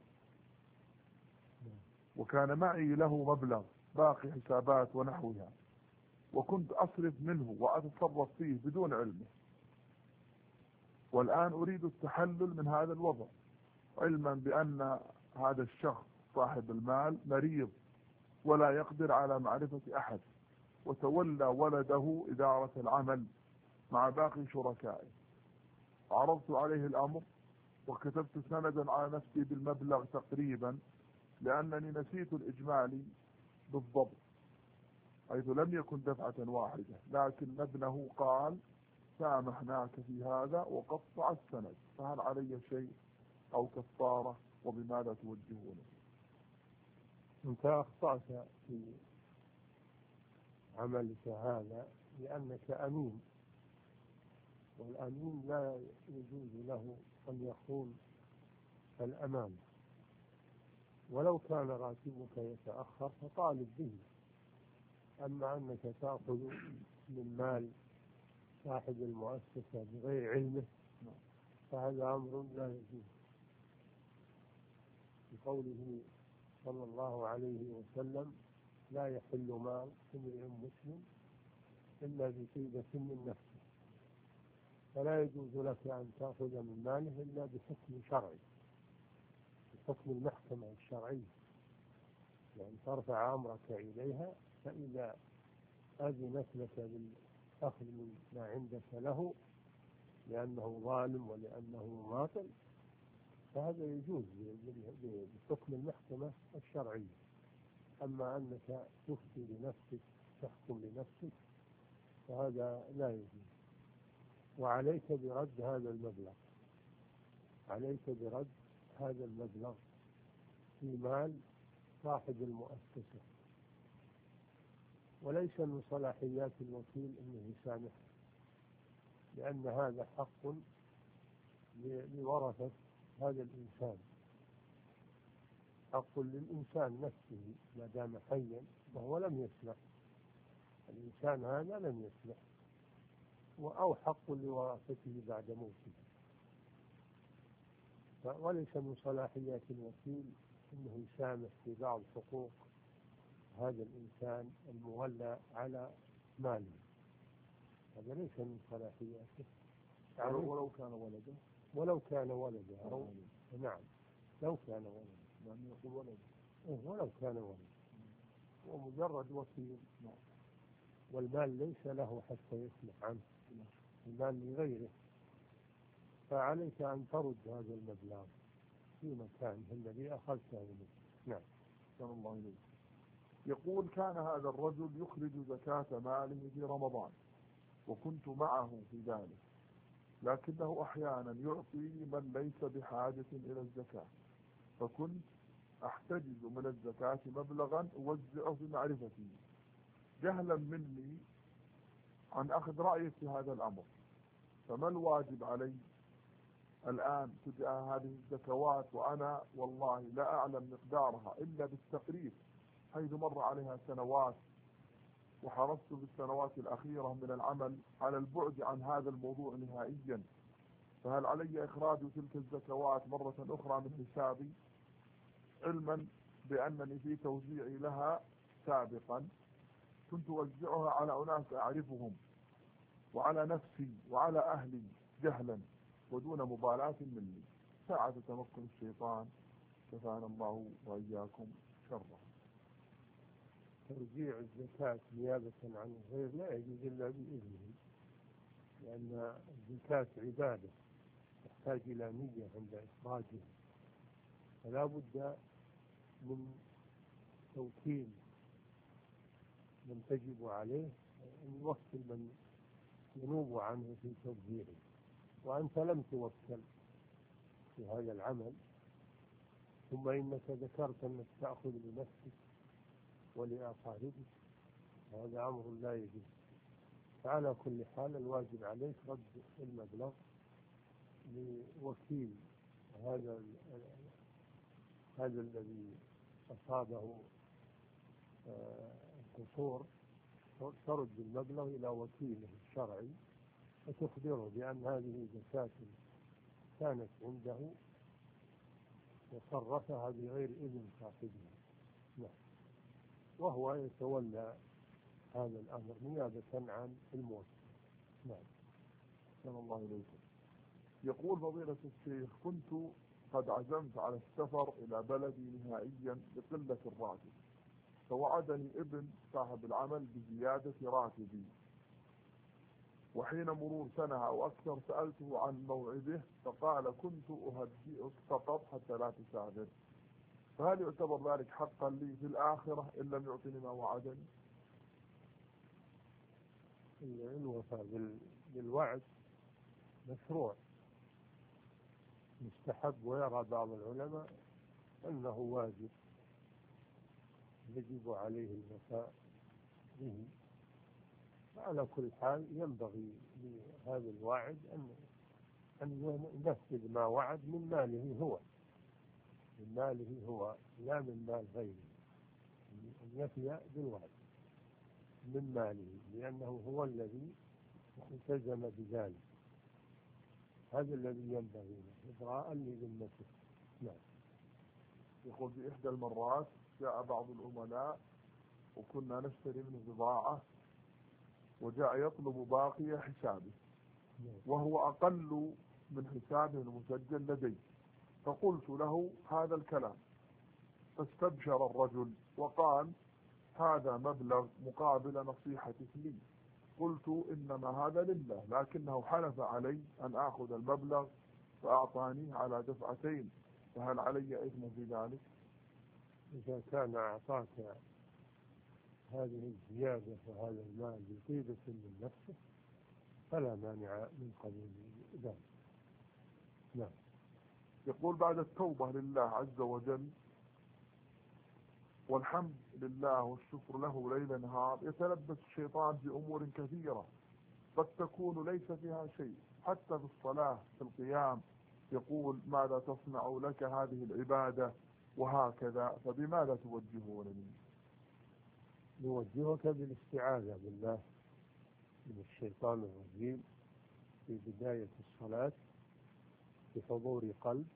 Speaker 3: وكان معي له مبلغ باقي حسابات ونحوها، وكنت أصرف منه وأتصرف فيه بدون علمه، والآن أريد التحلل من هذا الوضع، علما بأن هذا الشخص صاحب المال مريض ولا يقدر على معرفة أحد، وتولى ولده إدارة العمل مع باقي شركائه. عرضت عليه الأمر وكتبت سندا على نفسي بالمبلغ تقريبا، لأنني نسيت الإجمالي بالضبط حيث لم يكن دفعة واحدة، لكن ابنه قال: سامحناك في هذا، وقطع السند، فهل علي شيء أو كفارة، وبماذا توجهونه؟
Speaker 2: أنت أخطأت في عملك هذا لأنك أمين، والأمين لا يجوز له أن يخون الأمانة، ولو كان راتبك يتأخر فطالب به. أما أنك تأخذ من مال صاحب المؤسسة بغير علمه فهذا أمر لا يجوز، بقوله صلى الله عليه وسلم: لا يحل مال امرئ مسلم إلا بطيبة من نفسه. فلا يجوز لك أن تأخذ من ماله إلا بحكم شرعي، بحكم المحكمة الشرعية، يعني ترفع أمرك إليها، فإذا أذنت لك بالأخذ من ما عندك له لأنه ظالم ولأنه باطل فهذا يجوز بحكم المحكمة الشرعية. أما أنك تفتي لنفسك تحكم لنفسك فهذا لا يجوز. وعليك برد هذا المبلغ، عليك برد هذا المبلغ في مال صاحب المؤسسة، وليس من صلاحيات الوكيل أنه يسامح، لأن هذا حق لورثة هذا الإنسان، حق للإنسان نفسه ما دام حيا وهو لم يسلف، الإنسان هذا لم يسلف، أو حق لورثته بعد موته. وليس من صلاحيات الوكيل أنه يسامح في بعض حقوق هذا الإنسان المولى على ماله، هذا ليس من صلاحياته.
Speaker 3: ولو كان ولده،
Speaker 2: ولو كان ولده نعم، لو كان ولده،
Speaker 3: يعني يقول ولده
Speaker 2: ولو كان ولده، ومجرد وكيل، والمال ليس له حتى يسمح عنه، المال لغيره، فعليك أن ترد هذا المبلغ في مكانه الذي أخذته منه. نعم.
Speaker 3: صلى الله عليه وسلم. يقول: كان هذا الرجل يخرج زكاة ماله في رمضان، وكنت معه في ذلك، لكنه أحيانا يعطي من ليس بحاجة إلى الزكاة، فكنت أحتجز من الزكاة مبلغا أوزعه بمعرفتي، جهلا مني عن أخذ رأيك في هذا الأمر، فما الواجب علي الآن تجاه هذه الزكوات، وأنا والله لا أعلم مقدارها إلا بالتقريب، حيث مر عليها سنوات، وحرصت بالسنوات الأخيرة من العمل على البعد عن هذا الموضوع نهائيا، فهل علي إخراج تلك الزكوات مرة أخرى من حسابي، علما بأنني في توزيعي لها سابقا كنت أوزعها على أناس أعرفهم وعلى نفسي وعلى أهلي جهلا ودون مبالاة مني، ساعة تمكن الشيطان، كفانا الله وإياكم شره.
Speaker 2: ترجيع الزكاة نيابة عن الغير لا يجوز إلا بإذنه، لأن الزكاة عبادة تحتاج إلى نية عند إخراجها، فلا بد من توكيل من تجب عليه يوكل من ينوب عنه في توجيهه، وأنت لم توكل في هذا العمل، ثم إنك ذكرت أنك تأخذ لنفسك ولأقاربك، هذا أمر لا يجوز. فعلى كل حال الواجب عليك رد المبلغ لوكيل هذا الذي أصابه القصور، ترد المبلغ إلى وكيله الشرعي وتخبره بأن هذه زكاة كانت عنده وصرفها بغير إذن صاحبها، وهو يتولى هذا الأمر نيابة عن الموكل. نعم.
Speaker 3: أحسن الله إليكم. يقول فضيلة الشيخ: كنت قد عزمت على السفر إلى بلدي نهائيا بقلة الراتب، فوعدني ابن صاحب العمل بزيادة راتبي، وحين مرور سنة أو أكثر سألته عن موعده فقال: كنت أهدئك فقط حتى لا تسافر، فهل يعتبر ذلك حقا لي في الآخرة إن لم يعطني ما وعدني؟
Speaker 2: الوفاء بالوعد مشروع مستحب، ويرى بعض العلماء أنه واجب يجب عليه الوفاء به. على كل حال ينبغي لهذا الواعد أن ينفذ ما وعد من ماله هو لا من مال غيره، أن يفي بالوعد من ماله، لأنه هو الذي التزم بذلك. هذا الذي ينبغي إبراء لذمته. نعم.
Speaker 3: يقول: في إحدى المرات جاء بعض الأمناء وكنا نشتري منه بضاعة، وجاء يطلب باقي حسابه وهو أقل من حسابه المسجل لدي، فقلت له هذا الكلام، فاستبشر الرجل وقال: هذا مبلغ مقابل نصيحتك لي. قلت: إنما هذا لله، لكنه حلف علي أن آخذ المبلغ فأعطاني على دفعتين، فهل علي إثم في ذلك؟
Speaker 2: إذا كان أعطاك هذه الزيادة وهذا المال بطيبة من نفسه فلا مانع من قبول ذلك. نعم.
Speaker 3: يقول: بعد التوبة لله عز وجل والحمد لله والشكر له ليل نهار، يتلبس الشيطان في أمور كثيرة قد تكون ليس فيها شيء، حتى في الصلاة في القيام يقول: ماذا تصنع لك هذه العبادة وهكذا، فبماذا توجهونني؟
Speaker 2: نوجهك بالاستعاذة بالله من الشيطان الرجيم في بداية الصلاة بحضور قلب،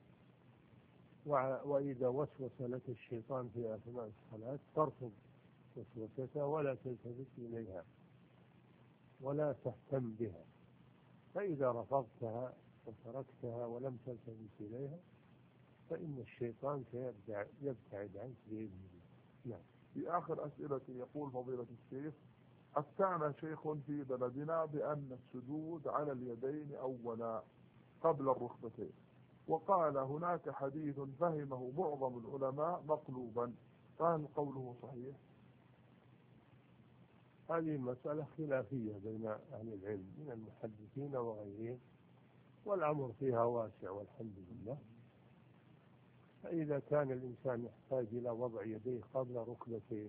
Speaker 2: وإذا وسوس لك الشيطان في أثناء الصلاة ترفض وسوسته ولا تلتفت إليها ولا تهتم بها، فإذا رفضتها وتركتها ولم تلتفت إليها فإن الشيطان يبتعد عنك بإذن الله. نعم.
Speaker 3: في آخر أسئلتي يقول فضيلة الشيخ: أفتانا شيخ في بلدنا بأن السجود على اليدين أولا قبل الركبتين، وقال هناك حديث فهمه معظم العلماء مقلوبا، فهل قوله صحيح؟
Speaker 2: هذه مسألة خلافية بين أهل العلم من المحدثين وغيرهم، والأمر فيها واسع والحمد لله. فإذا كان الإنسان يحتاج إلى وضع يديه قبل ركبتيه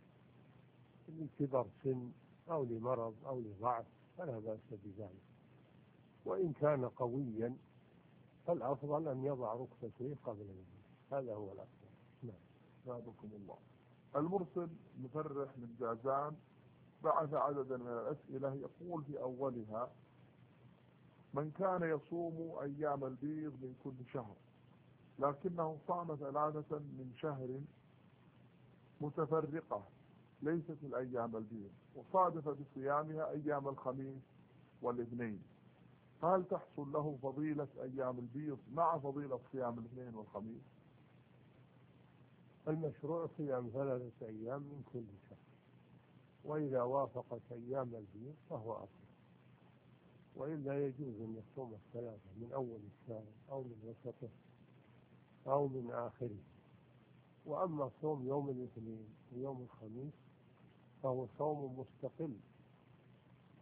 Speaker 2: لكبر سن أو لمرض أو لضعف فلا بأس بذلك، وإن كان قويا فالأفضل أن يضع ركبتيه قبل يديه، هذا هو الأفضل. نعم.
Speaker 3: زادكم الله. المرسل مفرح من جازان بعث عددا من الأسئلة، يقول في أولها: من كان يصوم أيام البيض من كل شهر لكنه صام 3 من شهر متفرقة ليست الأيام البيض، وصادف بصيامها أيام الخميس والاثنين، فهل تحصل له فضيلة أيام البيض مع فضيلة صيام الاثنين والخميس؟
Speaker 2: المشروع صيام 3 أيام من كل شهر، وإذا وافقت أيام البيض فهو أفضل، وإلا يجوز أن يصوم 3 من أول الشهر أو من وسطه أو من آخره. وأما صوم يوم الاثنين ويوم الخميس فهو صوم مستقل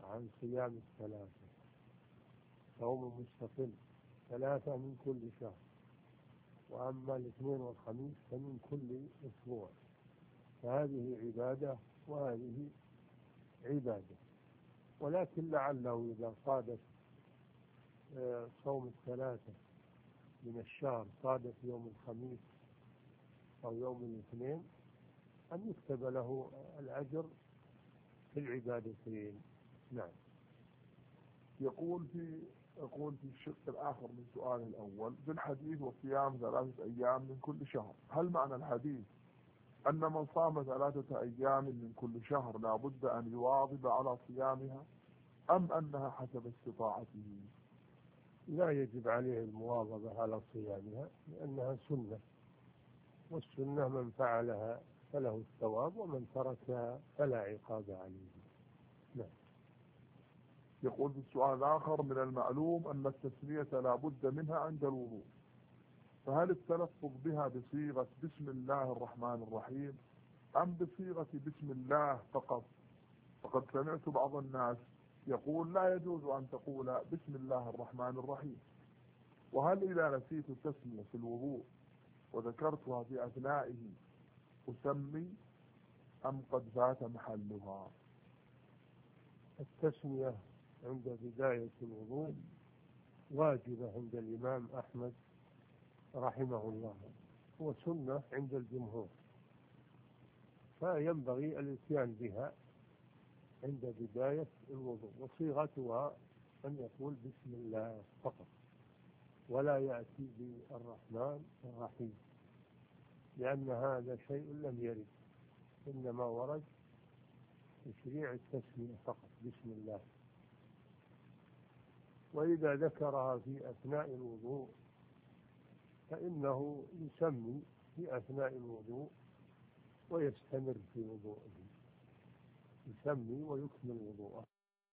Speaker 2: عن صيام الثلاثة، صوم مستقل 3 من كل شهر، وأما الاثنين والخميس فمن كل أسبوع، فهذه عبادة وهذه عبادة. ولكن لعله إذا صادف صوم 3 من الشهر صادف يوم الخميس أو يوم الاثنين أن يكتب له الأجر في العبادتين. نعم.
Speaker 3: يقول في الشق الآخر من سؤاله الأول: في الحديث وصيام 3 أيام من كل شهر، هل معنى الحديث أن من صام 3 أيام من كل شهر لا بد أن يواظب على صيامها، أم أنها حسب استطاعته؟
Speaker 2: لا يجب عليه المواظبة على صيامها، لأنها سنة، والسنة من فعلها فله الثواب، ومن تركها فلا عقاب عليه. نعم.
Speaker 3: يقول في السؤال الآخر: من المعلوم أن التسمية لا بد منها عند الوضوء، فهل التلفظ بها بصيغة بسم الله الرحمن الرحيم أم بصيغة بسم الله فقط؟ فقد سمعت بعض الناس يقول لا يجوز أن تقول بسم الله الرحمن الرحيم. وهل إذا نسيت التسمية في الوضوء وذكرتها في أثنائه أسمي أم قد فات محلها؟
Speaker 2: التسمية عند بداية الوضوء واجبة عند الإمام أحمد رحمه الله، وسنة عند الجمهور، فينبغي الاتيان بها عند بداية الوضوء، وصيغتها أن يقول بسم الله فقط، ولا يأتي بالرحمن الرحيم، لأن هذا شيء لم يرد، إنما ورد تشريع التسمية فقط بسم الله. وإذا ذكرها في أثناء الوضوء فإنه يسمي في أثناء الوضوء ويستمر في وضوءه، يسمي ويكمل وضوءه.